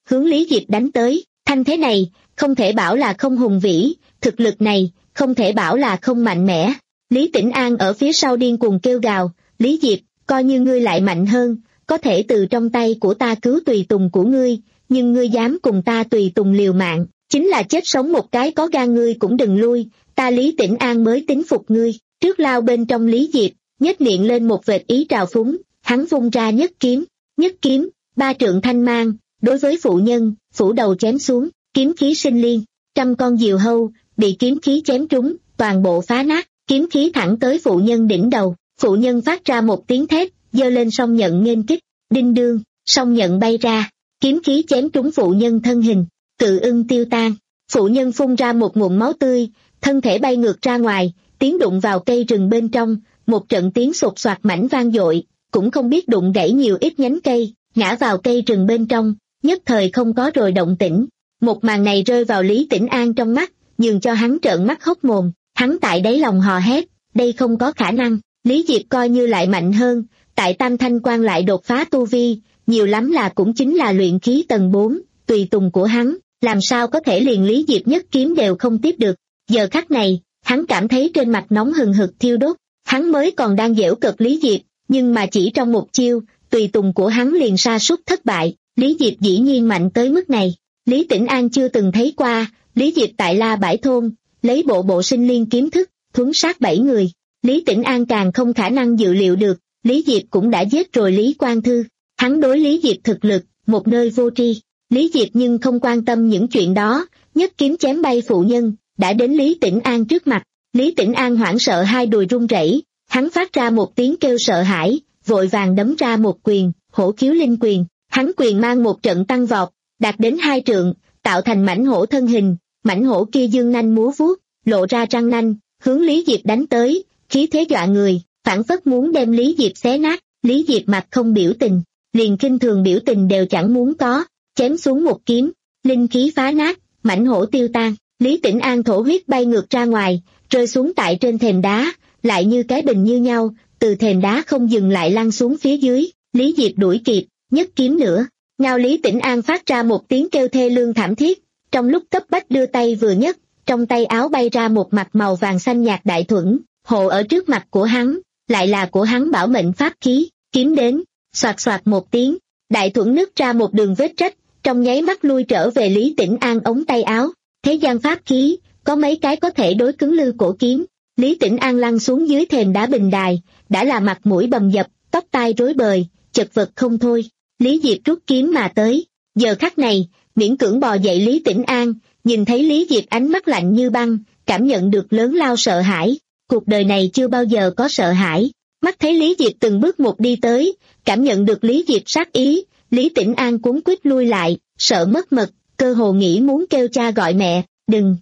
hướng Lý Diệp đánh tới. Thanh thế này, không thể bảo là không hùng vĩ, thực lực này, không thể bảo là không mạnh mẽ. Lý Tĩnh An ở phía sau điên cuồng kêu gào, Lý Diệp, coi như ngươi lại mạnh hơn, có thể từ trong tay của ta cứu tùy tùng của ngươi, nhưng ngươi dám cùng ta tùy tùng liều mạng, chính là chết sống một cái có gan ngươi cũng đừng lui, ta Lý Tĩnh An mới tính phục ngươi. Trước lao bên trong Lý Diệp, nhếch miệng lên một vệt ý trào phúng, hắn vung ra nhất kiếm, nhất kiếm, ba trượng thanh mang, đối với phụ nhân, phủ đầu chém xuống, kiếm khí sinh liên, trăm con diều hâu, bị kiếm khí chém trúng, toàn bộ phá nát, kiếm khí thẳng tới phụ nhân đỉnh đầu, phụ nhân phát ra một tiếng thét, giơ lên song nhận nghênh kích, đinh đương, song nhận bay ra, kiếm khí chém trúng phụ nhân thân hình, cự ưng tiêu tan, phụ nhân phun ra một ngụm máu tươi, thân thể bay ngược ra ngoài, tiếng đụng vào cây rừng bên trong, một trận tiếng sột soạt mảnh vang dội, cũng không biết đụng gãy nhiều ít nhánh cây, ngã vào cây rừng bên trong, nhất thời không có rồi động tĩnh. Một màn này rơi vào Lý Tĩnh An trong mắt, nhường cho hắn trợn mắt hốc mồm, hắn tại đáy lòng hò hét, đây không có khả năng, Lý Diệp coi như lại mạnh hơn, tại Tam Thanh Quan lại đột phá tu vi, nhiều lắm là cũng chính là luyện khí tầng bốn, tùy tùng của hắn, làm sao có thể liền Lý Diệp nhất kiếm đều không tiếp được. Giờ khắc này, hắn cảm thấy trên mặt nóng hừng hực thiêu đốt, hắn mới còn đang giễu cợt Lý Diệp, nhưng mà chỉ trong một chiêu, tùy tùng của hắn liền sa sút thất bại, Lý Diệp dĩ nhiên mạnh tới mức này. Lý Tĩnh An chưa từng thấy qua, Lý Diệp tại La Bãi Thôn, lấy bộ bộ sinh liên kiếm thức, thuấn sát bảy người. Lý Tĩnh An càng không khả năng dự liệu được, Lý Diệp cũng đã giết rồi Lý Quang Thư. Hắn đối Lý Diệp thực lực, một nơi vô tri. Lý Diệp nhưng không quan tâm những chuyện đó, nhất kiếm chém bay phụ nhân, đã đến Lý Tĩnh An trước mặt. Lý Tĩnh An hoảng sợ hai đùi run rẩy, hắn phát ra một tiếng kêu sợ hãi, vội vàng đấm ra một quyền, hổ khiếu linh quyền. Hắn quyền mang một trận tăng vọt, đạt đến hai trượng, tạo thành mãnh hổ thân hình, mãnh hổ kia dương nanh múa vuốt, lộ ra răng nanh, hướng Lý Diệp đánh tới, khí thế dọa người, phảng phất muốn đem Lý Diệp xé nát. Lý Diệp mặt không biểu tình, liền khinh thường biểu tình đều chẳng muốn có, chém xuống một kiếm, linh khí phá nát, mãnh hổ tiêu tan. Lý Tĩnh An thổ huyết bay ngược ra ngoài, rơi xuống tại trên thềm đá, lại như cái bình như nhau, từ thềm đá không dừng lại lăn xuống phía dưới. Lý Diệp đuổi kịp, nhất kiếm nữa, ngao Lý Tĩnh An phát ra một tiếng kêu thê lương thảm thiết, trong lúc cấp bách đưa tay vừa nhấc, trong tay áo bay ra một mặt màu vàng xanh nhạt đại thuẫn, hộ ở trước mặt của hắn, lại là của hắn bảo mệnh pháp khí, kiếm đến, xoạt xoạt một tiếng, đại thuẫn nứt ra một đường vết rách, trong nháy mắt lui trở về Lý Tĩnh An ống tay áo. Thế gian pháp khí, có mấy cái có thể đối cứng lư cổ kiếm. Lý Tĩnh An lăn xuống dưới thềm đá bình đài, đã là mặt mũi bầm dập, tóc tai rối bời, chật vật không thôi. Lý Diệp rút kiếm mà tới, giờ khắc này, miễn cưỡng bò dậy Lý Tĩnh An, nhìn thấy Lý Diệp ánh mắt lạnh như băng, cảm nhận được lớn lao sợ hãi, cuộc đời này chưa bao giờ có sợ hãi. Mắt thấy Lý Diệp từng bước một đi tới, cảm nhận được Lý Diệp sát ý, Lý Tĩnh An cuống quýt lui lại, sợ mất mật, cơ hồ nghĩ muốn kêu cha gọi mẹ, đừng.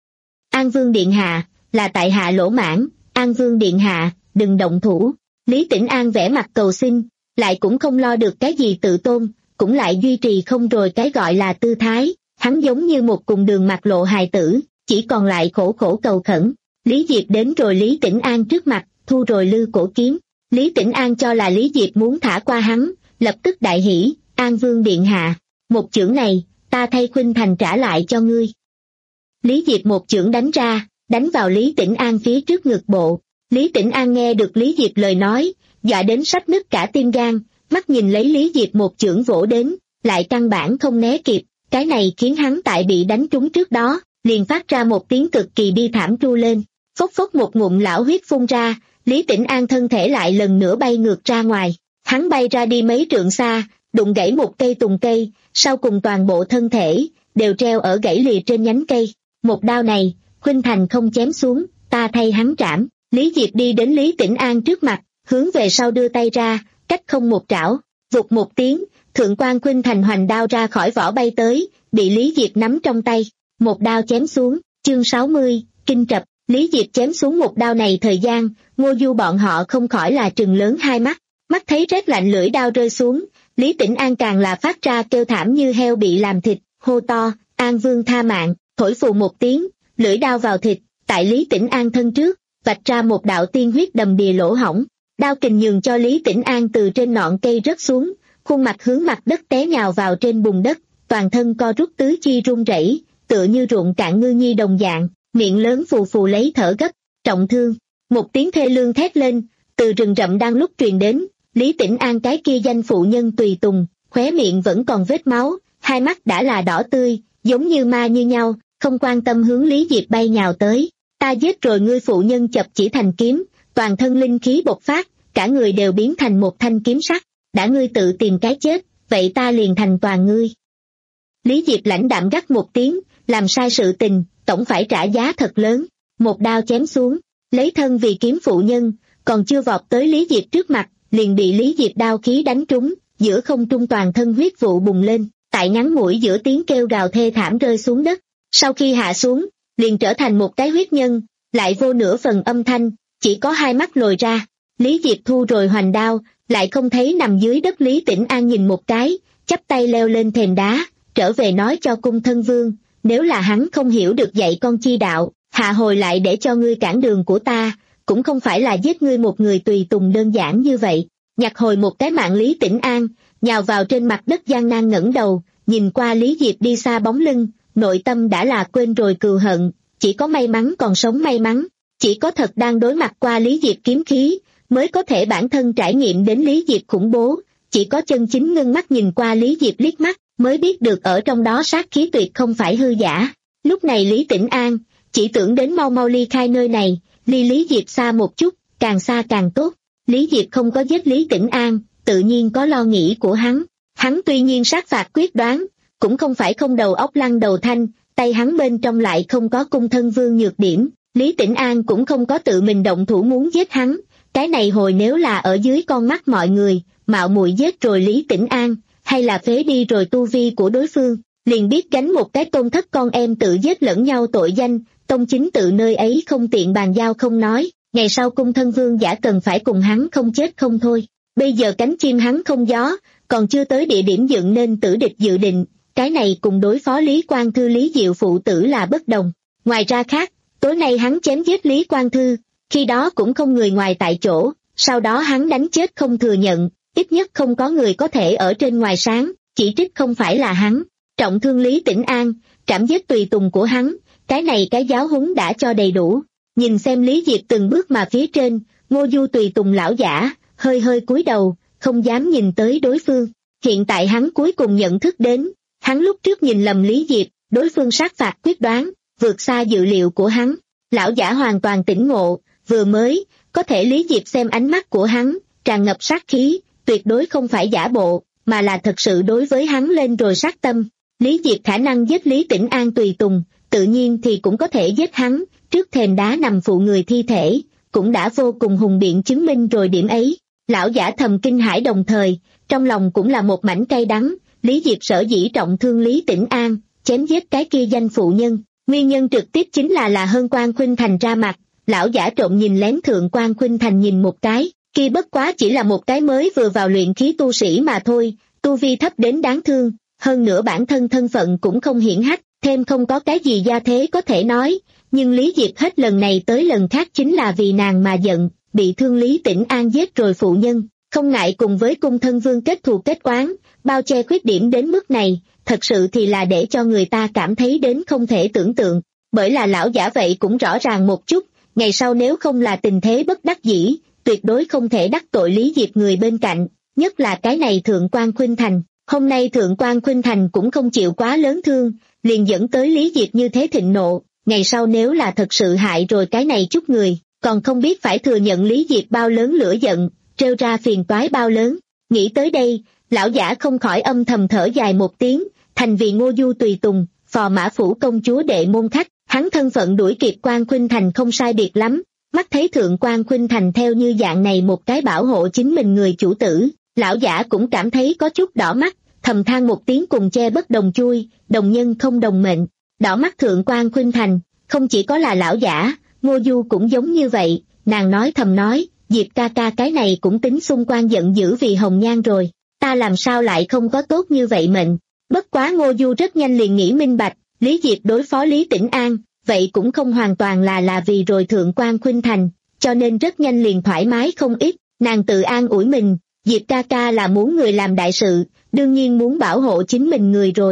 An Vương Điện Hạ, là tại hạ lỗ mãn, An Vương Điện Hạ, đừng động thủ. Lý Tĩnh An vẽ mặt cầu xin, lại cũng không lo được cái gì tự tôn, cũng lại duy trì không rồi cái gọi là tư thái, hắn giống như một cùng đường mặt lộ hài tử, chỉ còn lại khổ khổ cầu khẩn. Lý Diệp đến rồi Lý Tĩnh An trước mặt, thu rồi lư cổ kiếm. Lý Tĩnh An cho là Lý Diệp muốn thả qua hắn, lập tức đại hỉ, An Vương Điện Hạ, một chưởng này, ta thay Khuynh Thành trả lại cho ngươi. Lý Diệp một chưởng đánh ra, đánh vào Lý Tĩnh An phía trước ngực bộ. Lý Tĩnh An nghe được Lý Diệp lời nói, dọa đến sắp nứt cả tim gan, mắt nhìn lấy Lý Diệp một chưởng vỗ đến, lại căn bản không né kịp, cái này khiến hắn tại bị đánh trúng trước đó, liền phát ra một tiếng cực kỳ bi thảm tru lên, phốc phốc một ngụm lão huyết phun ra, Lý Tĩnh An thân thể lại lần nữa bay ngược ra ngoài, hắn bay ra đi mấy trượng xa, đụng gãy một cây tùng cây, sau cùng toàn bộ thân thể, đều treo ở gãy lìa trên nhánh cây, một đao này, Khuynh Thành không chém xuống, ta thay hắn trảm. Lý Diệp đi đến Lý Tĩnh An trước mặt, hướng về sau đưa tay ra, cách không một trảo, vụt một tiếng, thượng quan Khuynh Thành hoành đao ra khỏi vỏ bay tới, bị Lý Diệp nắm trong tay, một đao chém xuống. Chương sáu mươi, kinh trập. Lý Diệp chém xuống một đao này thời gian, Ngô Du bọn họ không khỏi là trừng lớn hai mắt, mắt thấy rét lạnh lưỡi đao rơi xuống, Lý Tĩnh An càng là phát ra kêu thảm như heo bị làm thịt, hô to, An Vương tha mạng, thổi phù một tiếng, lưỡi đao vào thịt, tại Lý Tĩnh An thân trước, vạch ra một đạo tiên huyết đầm đìa lỗ hổng, đao kình nhường cho Lý Tĩnh An từ trên ngọn cây rớt xuống, khuôn mặt hướng mặt đất té nhào vào trên bùn đất, toàn thân co rút tứ chi run rẩy, tựa như ruộng cạn ngư nhi đồng dạng, miệng lớn phù phù lấy thở gấp, trọng thương. Một tiếng thê lương thét lên, từ rừng rậm đang lúc truyền đến, Lý Tĩnh An cái kia danh phụ nhân tùy tùng, khóe miệng vẫn còn vết máu, hai mắt đã là đỏ tươi, giống như ma như nhau, không quan tâm hướng Lý Diệp bay nhào tới. Ta giết rồi ngươi, phụ nhân chập chỉ thành kiếm, toàn thân linh khí bộc phát, cả người đều biến thành một thanh kiếm sắc. Đã ngươi tự tìm cái chết, vậy ta liền thành toàn ngươi. Lý Diệp lãnh đạm gắt một tiếng, làm sai sự tình, tổng phải trả giá thật lớn. Một đao chém xuống, lấy thân vì kiếm phụ nhân, còn chưa vọt tới Lý Diệp trước mặt, liền bị Lý Diệp đao khí đánh trúng, giữa không trung toàn thân huyết vụ bùng lên, tại ngắn mũi giữa tiếng kêu gào thê thảm rơi xuống đất. Sau khi hạ xuống, liền trở thành một cái huyết nhân, lại vô nửa phần âm thanh, chỉ có hai mắt lồi ra. Lý Diệp thu rồi hoành đao, lại không thấy nằm dưới đất Lý Tĩnh An nhìn một cái, chắp tay leo lên thềm đá, trở về nói cho cung thân vương, nếu là hắn không hiểu được dạy con chi đạo, hạ hồi lại để cho ngươi cản đường của ta, cũng không phải là giết ngươi một người tùy tùng đơn giản như vậy. Nhặt hồi một cái mạng Lý Tĩnh An, nhào vào trên mặt đất gian nan ngẩng đầu, nhìn qua Lý Diệp đi xa bóng lưng, nội tâm đã là quên rồi cừu hận, chỉ có may mắn còn sống may mắn, chỉ có thật đang đối mặt qua Lý Diệp kiếm khí, mới có thể bản thân trải nghiệm đến Lý Diệp khủng bố, chỉ có chân chính ngưng mắt nhìn qua Lý Diệp liếc mắt, mới biết được ở trong đó sát khí tuyệt không phải hư giả. Lúc này Lý Tĩnh An, chỉ tưởng đến mau mau ly khai nơi này, ly Lý Diệp xa một chút, càng xa càng tốt. Lý Diệp không có giết Lý Tĩnh An, tự nhiên có lo nghĩ của hắn. Hắn tuy nhiên sát phạt quyết đoán, cũng không phải không đầu óc lăn đầu thanh, tay hắn bên trong lại không có cung thân vương nhược điểm. Lý Tĩnh An cũng không có tự mình động thủ muốn giết hắn. Cái này hồi nếu là ở dưới con mắt mọi người, mạo muội giết rồi Lý Tĩnh An, hay là phế đi rồi tu vi của đối phương, liền biết gánh một cái tôn thất con em tự giết lẫn nhau tội danh, tông chính tự nơi ấy không tiện bàn giao không nói, ngày sau cung thân vương giả cần phải cùng hắn không chết không thôi. Bây giờ cánh chim hắn không gió, còn chưa tới địa điểm dựng nên tử địch dự định, cái này cùng đối phó Lý Quang Thư Lý Diệu phụ tử là bất đồng. Ngoài ra khác, tối nay hắn chém giết Lý Quang Thư, khi đó cũng không người ngoài tại chỗ, sau đó hắn đánh chết không thừa nhận, ít nhất không có người có thể ở trên ngoài sáng, chỉ trích không phải là hắn. Trọng thương Lý Tĩnh An, trảm giết tùy tùng của hắn, cái này cái giáo huấn đã cho đầy đủ. Nhìn xem Lý Diệp từng bước mà phía trên, Ngô Du tùy tùng lão giả, hơi hơi cúi đầu, không dám nhìn tới đối phương. Hiện tại hắn cuối cùng nhận thức đến, hắn lúc trước nhìn lầm Lý Diệp, đối phương sát phạt quyết đoán, vượt xa dự liệu của hắn. Lão giả hoàn toàn tỉnh ngộ, vừa mới, có thể Lý Diệp xem ánh mắt của hắn, tràn ngập sát khí, tuyệt đối không phải giả bộ, mà là thật sự đối với hắn lên rồi sát tâm. Lý Diệp khả năng giết Lý Tĩnh An tùy tùng, tự nhiên thì cũng có thể giết hắn, trước thềm đá nằm phụ người thi thể, cũng đã vô cùng hùng biện chứng minh rồi điểm ấy. Lão giả thầm kinh hãi đồng thời, trong lòng cũng là một mảnh cay đắng, Lý Diệp sở dĩ trọng thương Lý Tĩnh An, chém giết cái kia danh phụ nhân, nguyên nhân trực tiếp chính là là Hơn Quan Khuynh Thành ra mặt. Lão giả trộm nhìn lén Thượng Quan Khuynh Thành nhìn một cái, kia bất quá chỉ là một cái mới vừa vào luyện khí tu sĩ mà thôi, tu vi thấp đến đáng thương, hơn nữa bản thân thân phận cũng không hiển hách, thêm không có cái gì gia thế có thể nói, nhưng Lý Diệp hết lần này tới lần khác chính là vì nàng mà giận, bị thương Lý Tĩnh An giết rồi phụ nhân, không ngại cùng với cung thân vương kết thù kết oán, bao che khuyết điểm đến mức này, thật sự thì là để cho người ta cảm thấy đến không thể tưởng tượng, bởi là lão giả vậy cũng rõ ràng một chút, ngày sau nếu không là tình thế bất đắc dĩ, tuyệt đối không thể đắc tội Lý Diệp người bên cạnh, nhất là cái này Thượng Quan Khuynh Thành. Hôm nay Thượng Quan Khuynh Thành cũng không chịu quá lớn thương, liền dẫn tới Lý Diệp như thế thịnh nộ, ngày sau nếu là thật sự hại rồi cái này chút người, còn không biết phải thừa nhận Lý Diệp bao lớn lửa giận, trêu ra phiền toái bao lớn. Nghĩ tới đây, lão giả không khỏi âm thầm thở dài một tiếng, thành vì Ngô Du tùy tùng, phò mã phủ công chúa đệ môn khách, hắn thân phận đuổi kịp Quan Khuynh Thành không sai biệt lắm, mắt thấy Thượng Quan Khuynh Thành theo như dạng này một cái bảo hộ chính mình người chủ tử, lão giả cũng cảm thấy có chút đỏ mắt, thầm than một tiếng cùng che bất đồng chui, đồng nhân không đồng mệnh. Đỏ mắt Thượng Quan Khuynh Thành, không chỉ có là lão giả, Ngô Du cũng giống như vậy, nàng nói thầm nói, Diệp ca ca cái này cũng tính xung quan giận dữ vì hồng nhan rồi, ta làm sao lại không có tốt như vậy mệnh. Bất quá Ngô Du rất nhanh liền nghĩ minh bạch, Lý Diệp đối phó Lý Tĩnh An, vậy cũng không hoàn toàn là là vì rồi Thượng Quan Khuynh Thành, cho nên rất nhanh liền thoải mái không ít, nàng tự an ủi mình, Diệp ca ca là muốn người làm đại sự, đương nhiên muốn bảo hộ chính mình người rồi,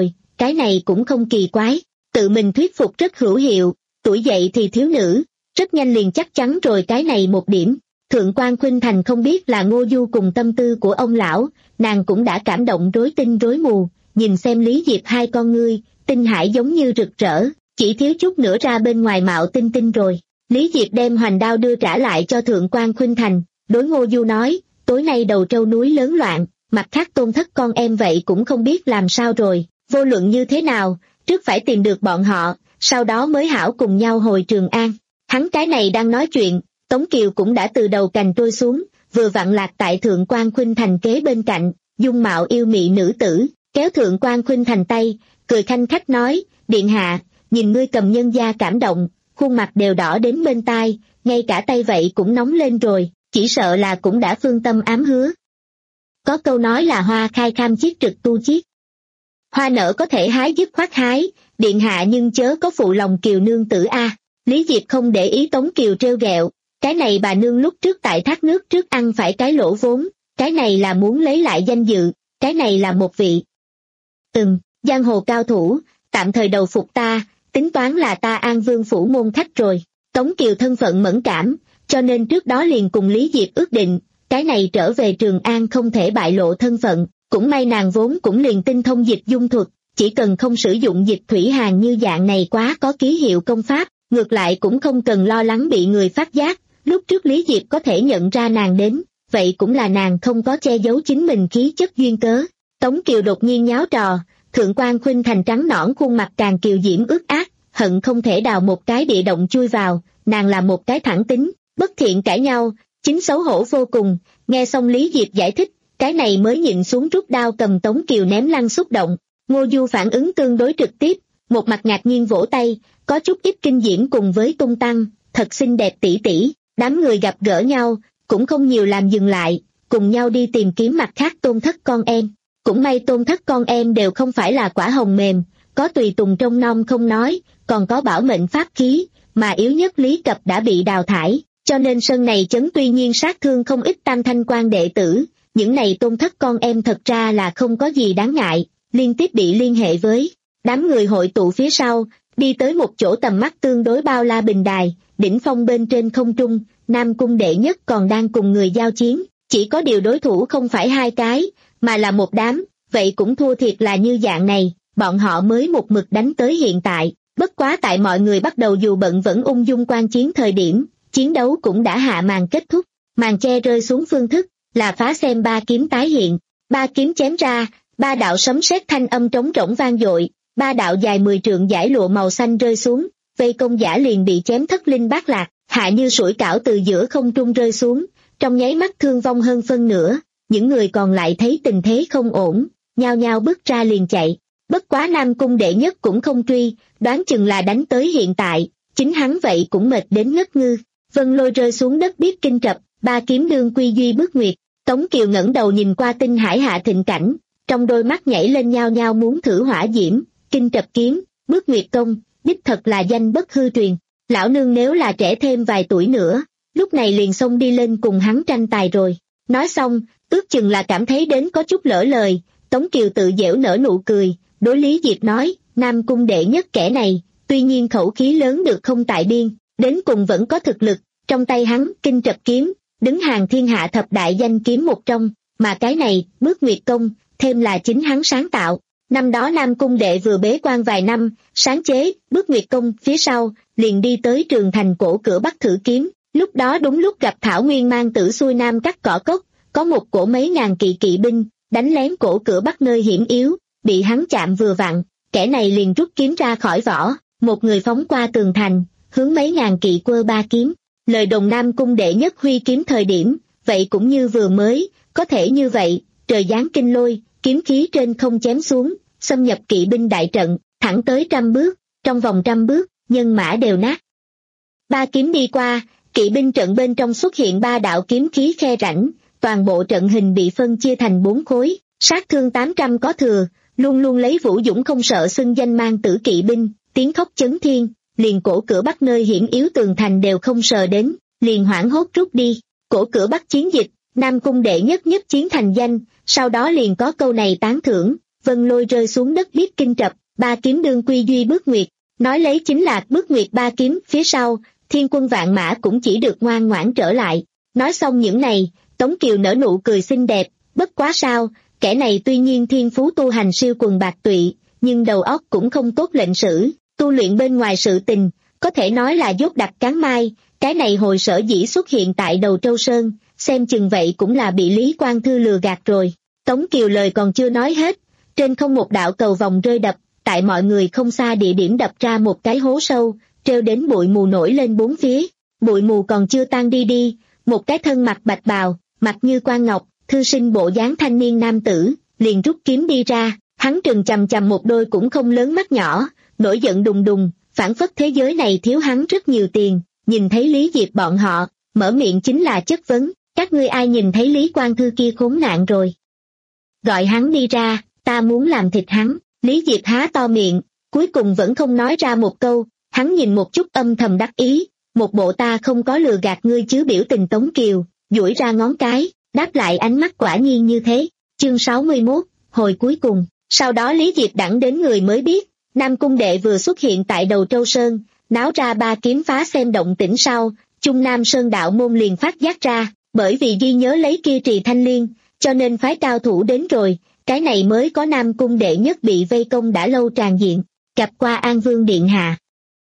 cái này cũng không kỳ quái, tự mình thuyết phục rất hữu hiệu, tuổi dậy thì thiếu nữ, rất nhanh liền chắc chắn rồi cái này một điểm. Thượng quan Khuynh Thành không biết là Ngô Du cùng tâm tư của ông lão, nàng cũng đã cảm động rối tinh rối mù, nhìn xem Lý Diệp hai con ngươi, tinh hải giống như rực rỡ, chỉ thiếu chút nữa ra bên ngoài mạo tinh tinh rồi. Lý Diệp đem hoành đao đưa trả lại cho Thượng quan Khuynh Thành, đối Ngô Du nói, tối nay đầu trâu núi lớn loạn, mặt khác Tôn Thất con em vậy cũng không biết làm sao rồi, vô luận như thế nào, trước phải tìm được bọn họ, sau đó mới hảo cùng nhau hồi Trường An. Hắn cái này đang nói chuyện, Tống Kiều cũng đã từ đầu cành trôi xuống, vừa vặn lạc tại Thượng quan Khuynh Thành kế bên cạnh, dung mạo yêu mị nữ tử, kéo Thượng quan Khuynh Thành tay, cười khanh khách nói, điện hạ, nhìn ngươi cầm nhân gia cảm động, khuôn mặt đều đỏ đến bên tai, ngay cả tay vậy cũng nóng lên rồi, chỉ sợ là cũng đã phương tâm ám hứa. Có câu nói là hoa khai kham chiết trực tu chiết. Hoa nở có thể hái dứt khoát hái, điện hạ nhưng chớ có phụ lòng Kiều nương tử a. Lý Diệp không để ý Tống Kiều trêu ghẹo, cái này bà nương lúc trước tại thác nước trước ăn phải cái lỗ vốn, cái này là muốn lấy lại danh dự, cái này là một vị. Ừm, giang hồ cao thủ, tạm thời đầu phục ta, tính toán là ta An Vương phủ môn khách rồi. Tống Kiều thân phận mẫn cảm, cho nên trước đó liền cùng Lý Diệp ước định, cái này trở về Trường An không thể bại lộ thân phận, cũng may nàng vốn cũng liền tinh thông dịch dung thuật, chỉ cần không sử dụng dịch thủy hàn như dạng này quá có ký hiệu công pháp, ngược lại cũng không cần lo lắng bị người phát giác, lúc trước Lý Diệp có thể nhận ra nàng đến, vậy cũng là nàng không có che giấu chính mình khí chất duyên cớ. Tống Kiều đột nhiên nháo trò, Thượng quan Khuynh Thành trắng nõn khuôn mặt càng kiều diễm ướt át, hận không thể đào một cái địa động chui vào, nàng là một cái thẳng tính, bất thiện cãi nhau, chính xấu hổ vô cùng. Nghe xong Lý Diệp giải thích, cái này mới nhịn xuống rút đao cầm Tống Kiều ném lăn xúc động. Ngô Du phản ứng tương đối trực tiếp, một mặt ngạc nhiên vỗ tay, có chút ít kinh diễm cùng với tung tăng, thật xinh đẹp tỷ tỷ. Đám người gặp gỡ nhau, cũng không nhiều làm dừng lại, cùng nhau đi tìm kiếm mặt khác Tôn Thất con em. Cũng may Tôn Thất con em đều không phải là quả hồng mềm, có tùy tùng trong non không nói, còn có bảo mệnh pháp khí, mà yếu nhất Lý Cập đã bị đào thải, cho nên sân này chấn tuy nhiên sát thương không ít tam thanh quan đệ tử, những này Tôn Thất con em thật ra là không có gì đáng ngại, liên tiếp bị liên hệ với đám người hội tụ phía sau, đi tới một chỗ tầm mắt tương đối bao la bình đài, đỉnh phong bên trên không trung, Nam Cung đệ nhất còn đang cùng người giao chiến, chỉ có điều đối thủ không phải hai cái, mà là một đám, vậy cũng thua thiệt là như dạng này, bọn họ mới một mực đánh tới hiện tại, bất quá tại mọi người bắt đầu dù bận vẫn ung dung quan chiến thời điểm, chiến đấu cũng đã hạ màn kết thúc, màn che rơi xuống phương thức, là phá xem ba kiếm tái hiện, ba kiếm chém ra, ba đạo sấm sét thanh âm trống rỗng vang dội, ba đạo dài mười trượng dải lụa màu xanh rơi xuống, vây công giả liền bị chém thất linh bát lạc, hạ như sủi cảo từ giữa không trung rơi xuống, trong nháy mắt thương vong hơn phân nửa, những người còn lại thấy tình thế không ổn, nhao nhao bước ra liền chạy, bất quá Nam Cung đệ nhất cũng không truy, đoán chừng là đánh tới hiện tại, chính hắn vậy cũng mệt đến ngất ngư, vân lôi rơi xuống đất biết kinh trập, ba kiếm đương quy duy bước nguyệt, Tống Kiều ngẩng đầu nhìn qua tinh hải hạ thịnh cảnh, trong đôi mắt nhảy lên nhao nhao muốn thử hỏa diễm, kinh trập kiếm, bước nguyệt công, đích thật là danh bất hư truyền, lão nương nếu là trẻ thêm vài tuổi nữa, lúc này liền xông đi lên cùng hắn tranh tài rồi. Nói xong, ước chừng là cảm thấy đến có chút lỡ lời, Tống Kiều tự giễu nở nụ cười, đối Lý Diệp nói, Nam Cung đệ nhất kẻ này, tuy nhiên khẩu khí lớn được không tại biên, đến cùng vẫn có thực lực, trong tay hắn, kinh trập kiếm, đứng hàng thiên hạ thập đại danh kiếm một trong, mà cái này, bước nguyệt công, thêm là chính hắn sáng tạo. Năm đó Nam Cung đệ vừa bế quan vài năm, sáng chế, bước nguyệt công, phía sau, liền đi tới Trường Thành cổ cửa Bắc thử kiếm, lúc đó đúng lúc gặp Thảo Nguyên mang tử xuôi nam cắt cỏ cốc, có một cổ mấy ngàn kỵ kỵ binh, đánh lén cổ cửa Bắc nơi hiểm yếu, bị hắn chạm vừa vặn, kẻ này liền rút kiếm ra khỏi vỏ, một người phóng qua tường thành, hướng mấy ngàn kỵ quơ ba kiếm, lời đồn Nam Cung đệ nhất huy kiếm thời điểm, vậy cũng như vừa mới, có thể như vậy, trời giáng kinh lôi, kiếm khí trên không chém xuống, xâm nhập kỵ binh đại trận, thẳng tới trăm bước, trong vòng trăm bước, nhân mã đều nát. Ba kiếm đi qua, kỵ binh trận bên trong xuất hiện ba đạo kiếm khí khe rãnh, toàn bộ trận hình bị phân chia thành bốn khối, sát thương tám trăm có thừa, luôn luôn lấy Vũ Dũng không sợ xưng danh mang tử kỵ binh, tiếng khóc chấn thiên, liền cổ cửa Bắc nơi hiểm yếu tường thành đều không sờ đến, liền hoảng hốt rút đi. Cổ cửa Bắc chiến dịch, Nam Cung đệ nhất nhất chiến thành danh, sau đó liền có câu này tán thưởng, vân lôi rơi xuống đất biết kinh trập, ba kiếm đương quy duy bước nguyệt, nói lấy chính là bước nguyệt ba kiếm, phía sau, thiên quân vạn mã cũng chỉ được ngoan ngoãn trở lại. Nói xong những này, Tống Kiều nở nụ cười xinh đẹp, bất quá sao, kẻ này tuy nhiên thiên phú tu hành siêu quần bạc tụy, nhưng đầu óc cũng không tốt lệnh sử, tu luyện bên ngoài sự tình, có thể nói là dốt đặc cán mai, cái này hồi sở dĩ xuất hiện tại Đầu Trâu Sơn, xem chừng vậy cũng là bị Lý Quang Thư lừa gạt rồi. Tống Kiều lời còn chưa nói hết, trên không một đạo cầu vòng rơi đập, tại mọi người không xa địa điểm đập ra một cái hố sâu, treo đến bụi mù nổi lên bốn phía, bụi mù còn chưa tan đi đi, một cái thân mặc bạch bào, mặt như quan ngọc, thư sinh bộ dáng thanh niên nam tử, liền rút kiếm đi ra, hắn trừng chằm chằm một đôi cũng không lớn mắt nhỏ, nổi giận đùng đùng, phản phất thế giới này thiếu hắn rất nhiều tiền, nhìn thấy Lý Diệp bọn họ, mở miệng chính là chất vấn, các ngươi ai nhìn thấy Lý Quang Thư kia khốn nạn rồi. Gọi hắn đi ra, ta muốn làm thịt hắn. Lý Diệp há to miệng, cuối cùng vẫn không nói ra một câu, hắn nhìn một chút âm thầm đắc ý, một bộ ta không có lừa gạt ngươi chứ biểu tình. Tống Kiều, duỗi ra ngón cái, đáp lại ánh mắt quả nhiên như thế. Chương sáu mươi mốt, hồi cuối cùng, sau đó Lý Diệp đẳng đến người mới biết, Nam Cung Đệ vừa xuất hiện tại Đầu Trâu Sơn, náo ra ba kiếm phá xem động tĩnh sau, Trung Nam Sơn đạo môn liền phát giác ra, bởi vì ghi nhớ lấy kia Trì Thanh Liên, cho nên phái cao thủ đến rồi, cái này mới có Nam Cung Đệ nhất bị vây công đã lâu tràn diện, gặp qua An Vương Điện Hạ.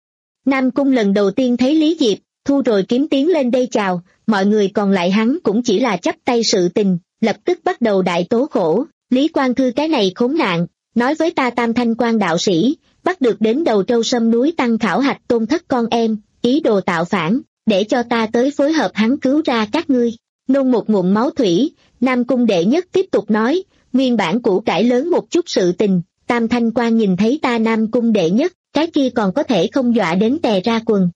Nam Cung lần đầu tiên thấy Lý Diệp, thu rồi kiếm tiến lên đây chào, mọi người còn lại hắn cũng chỉ là chắp tay sự tình, lập tức bắt đầu đại tố khổ, Lý Quang Thư cái này khốn nạn, nói với ta Tam Thanh Quan đạo sĩ, bắt được đến Đầu Trâu Sâm núi tăng khảo hạch Tôn Thất con em, ý đồ tạo phản, để cho ta tới phối hợp hắn cứu ra các ngươi. Nôn một ngụm máu thủy, Nam Cung Đệ nhất tiếp tục nói, nguyên bản củ cải lớn một chút sự tình, Tam Thanh Quan nhìn thấy ta Nam Cung Đệ nhất, cái kia còn có thể không dọa đến tè ra quần.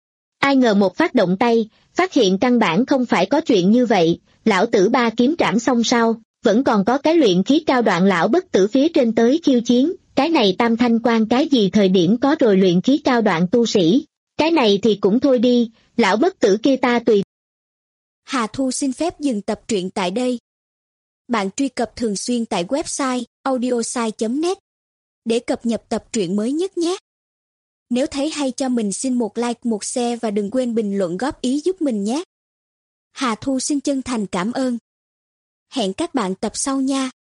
Ai ngờ một phát động tay, phát hiện căn bản không phải có chuyện như vậy, lão tử ba kiếm trảm xong sau, vẫn còn có cái luyện khí cao đoạn lão bất tử phía trên tới khiêu chiến, cái này Tam Thanh Quan cái gì thời điểm có rồi luyện khí cao đoạn tu sĩ, cái này thì cũng thôi đi, lão bất tử kia ta tùy. Hà Thu xin phép dừng tập truyện tại đây. Bạn truy cập thường xuyên tại website audiosai chấm net để cập nhật tập truyện mới nhất nhé. Nếu thấy hay cho mình xin một like, một share và đừng quên bình luận góp ý giúp mình nhé. Hà Thu xin chân thành cảm ơn. Hẹn các bạn tập sau nha.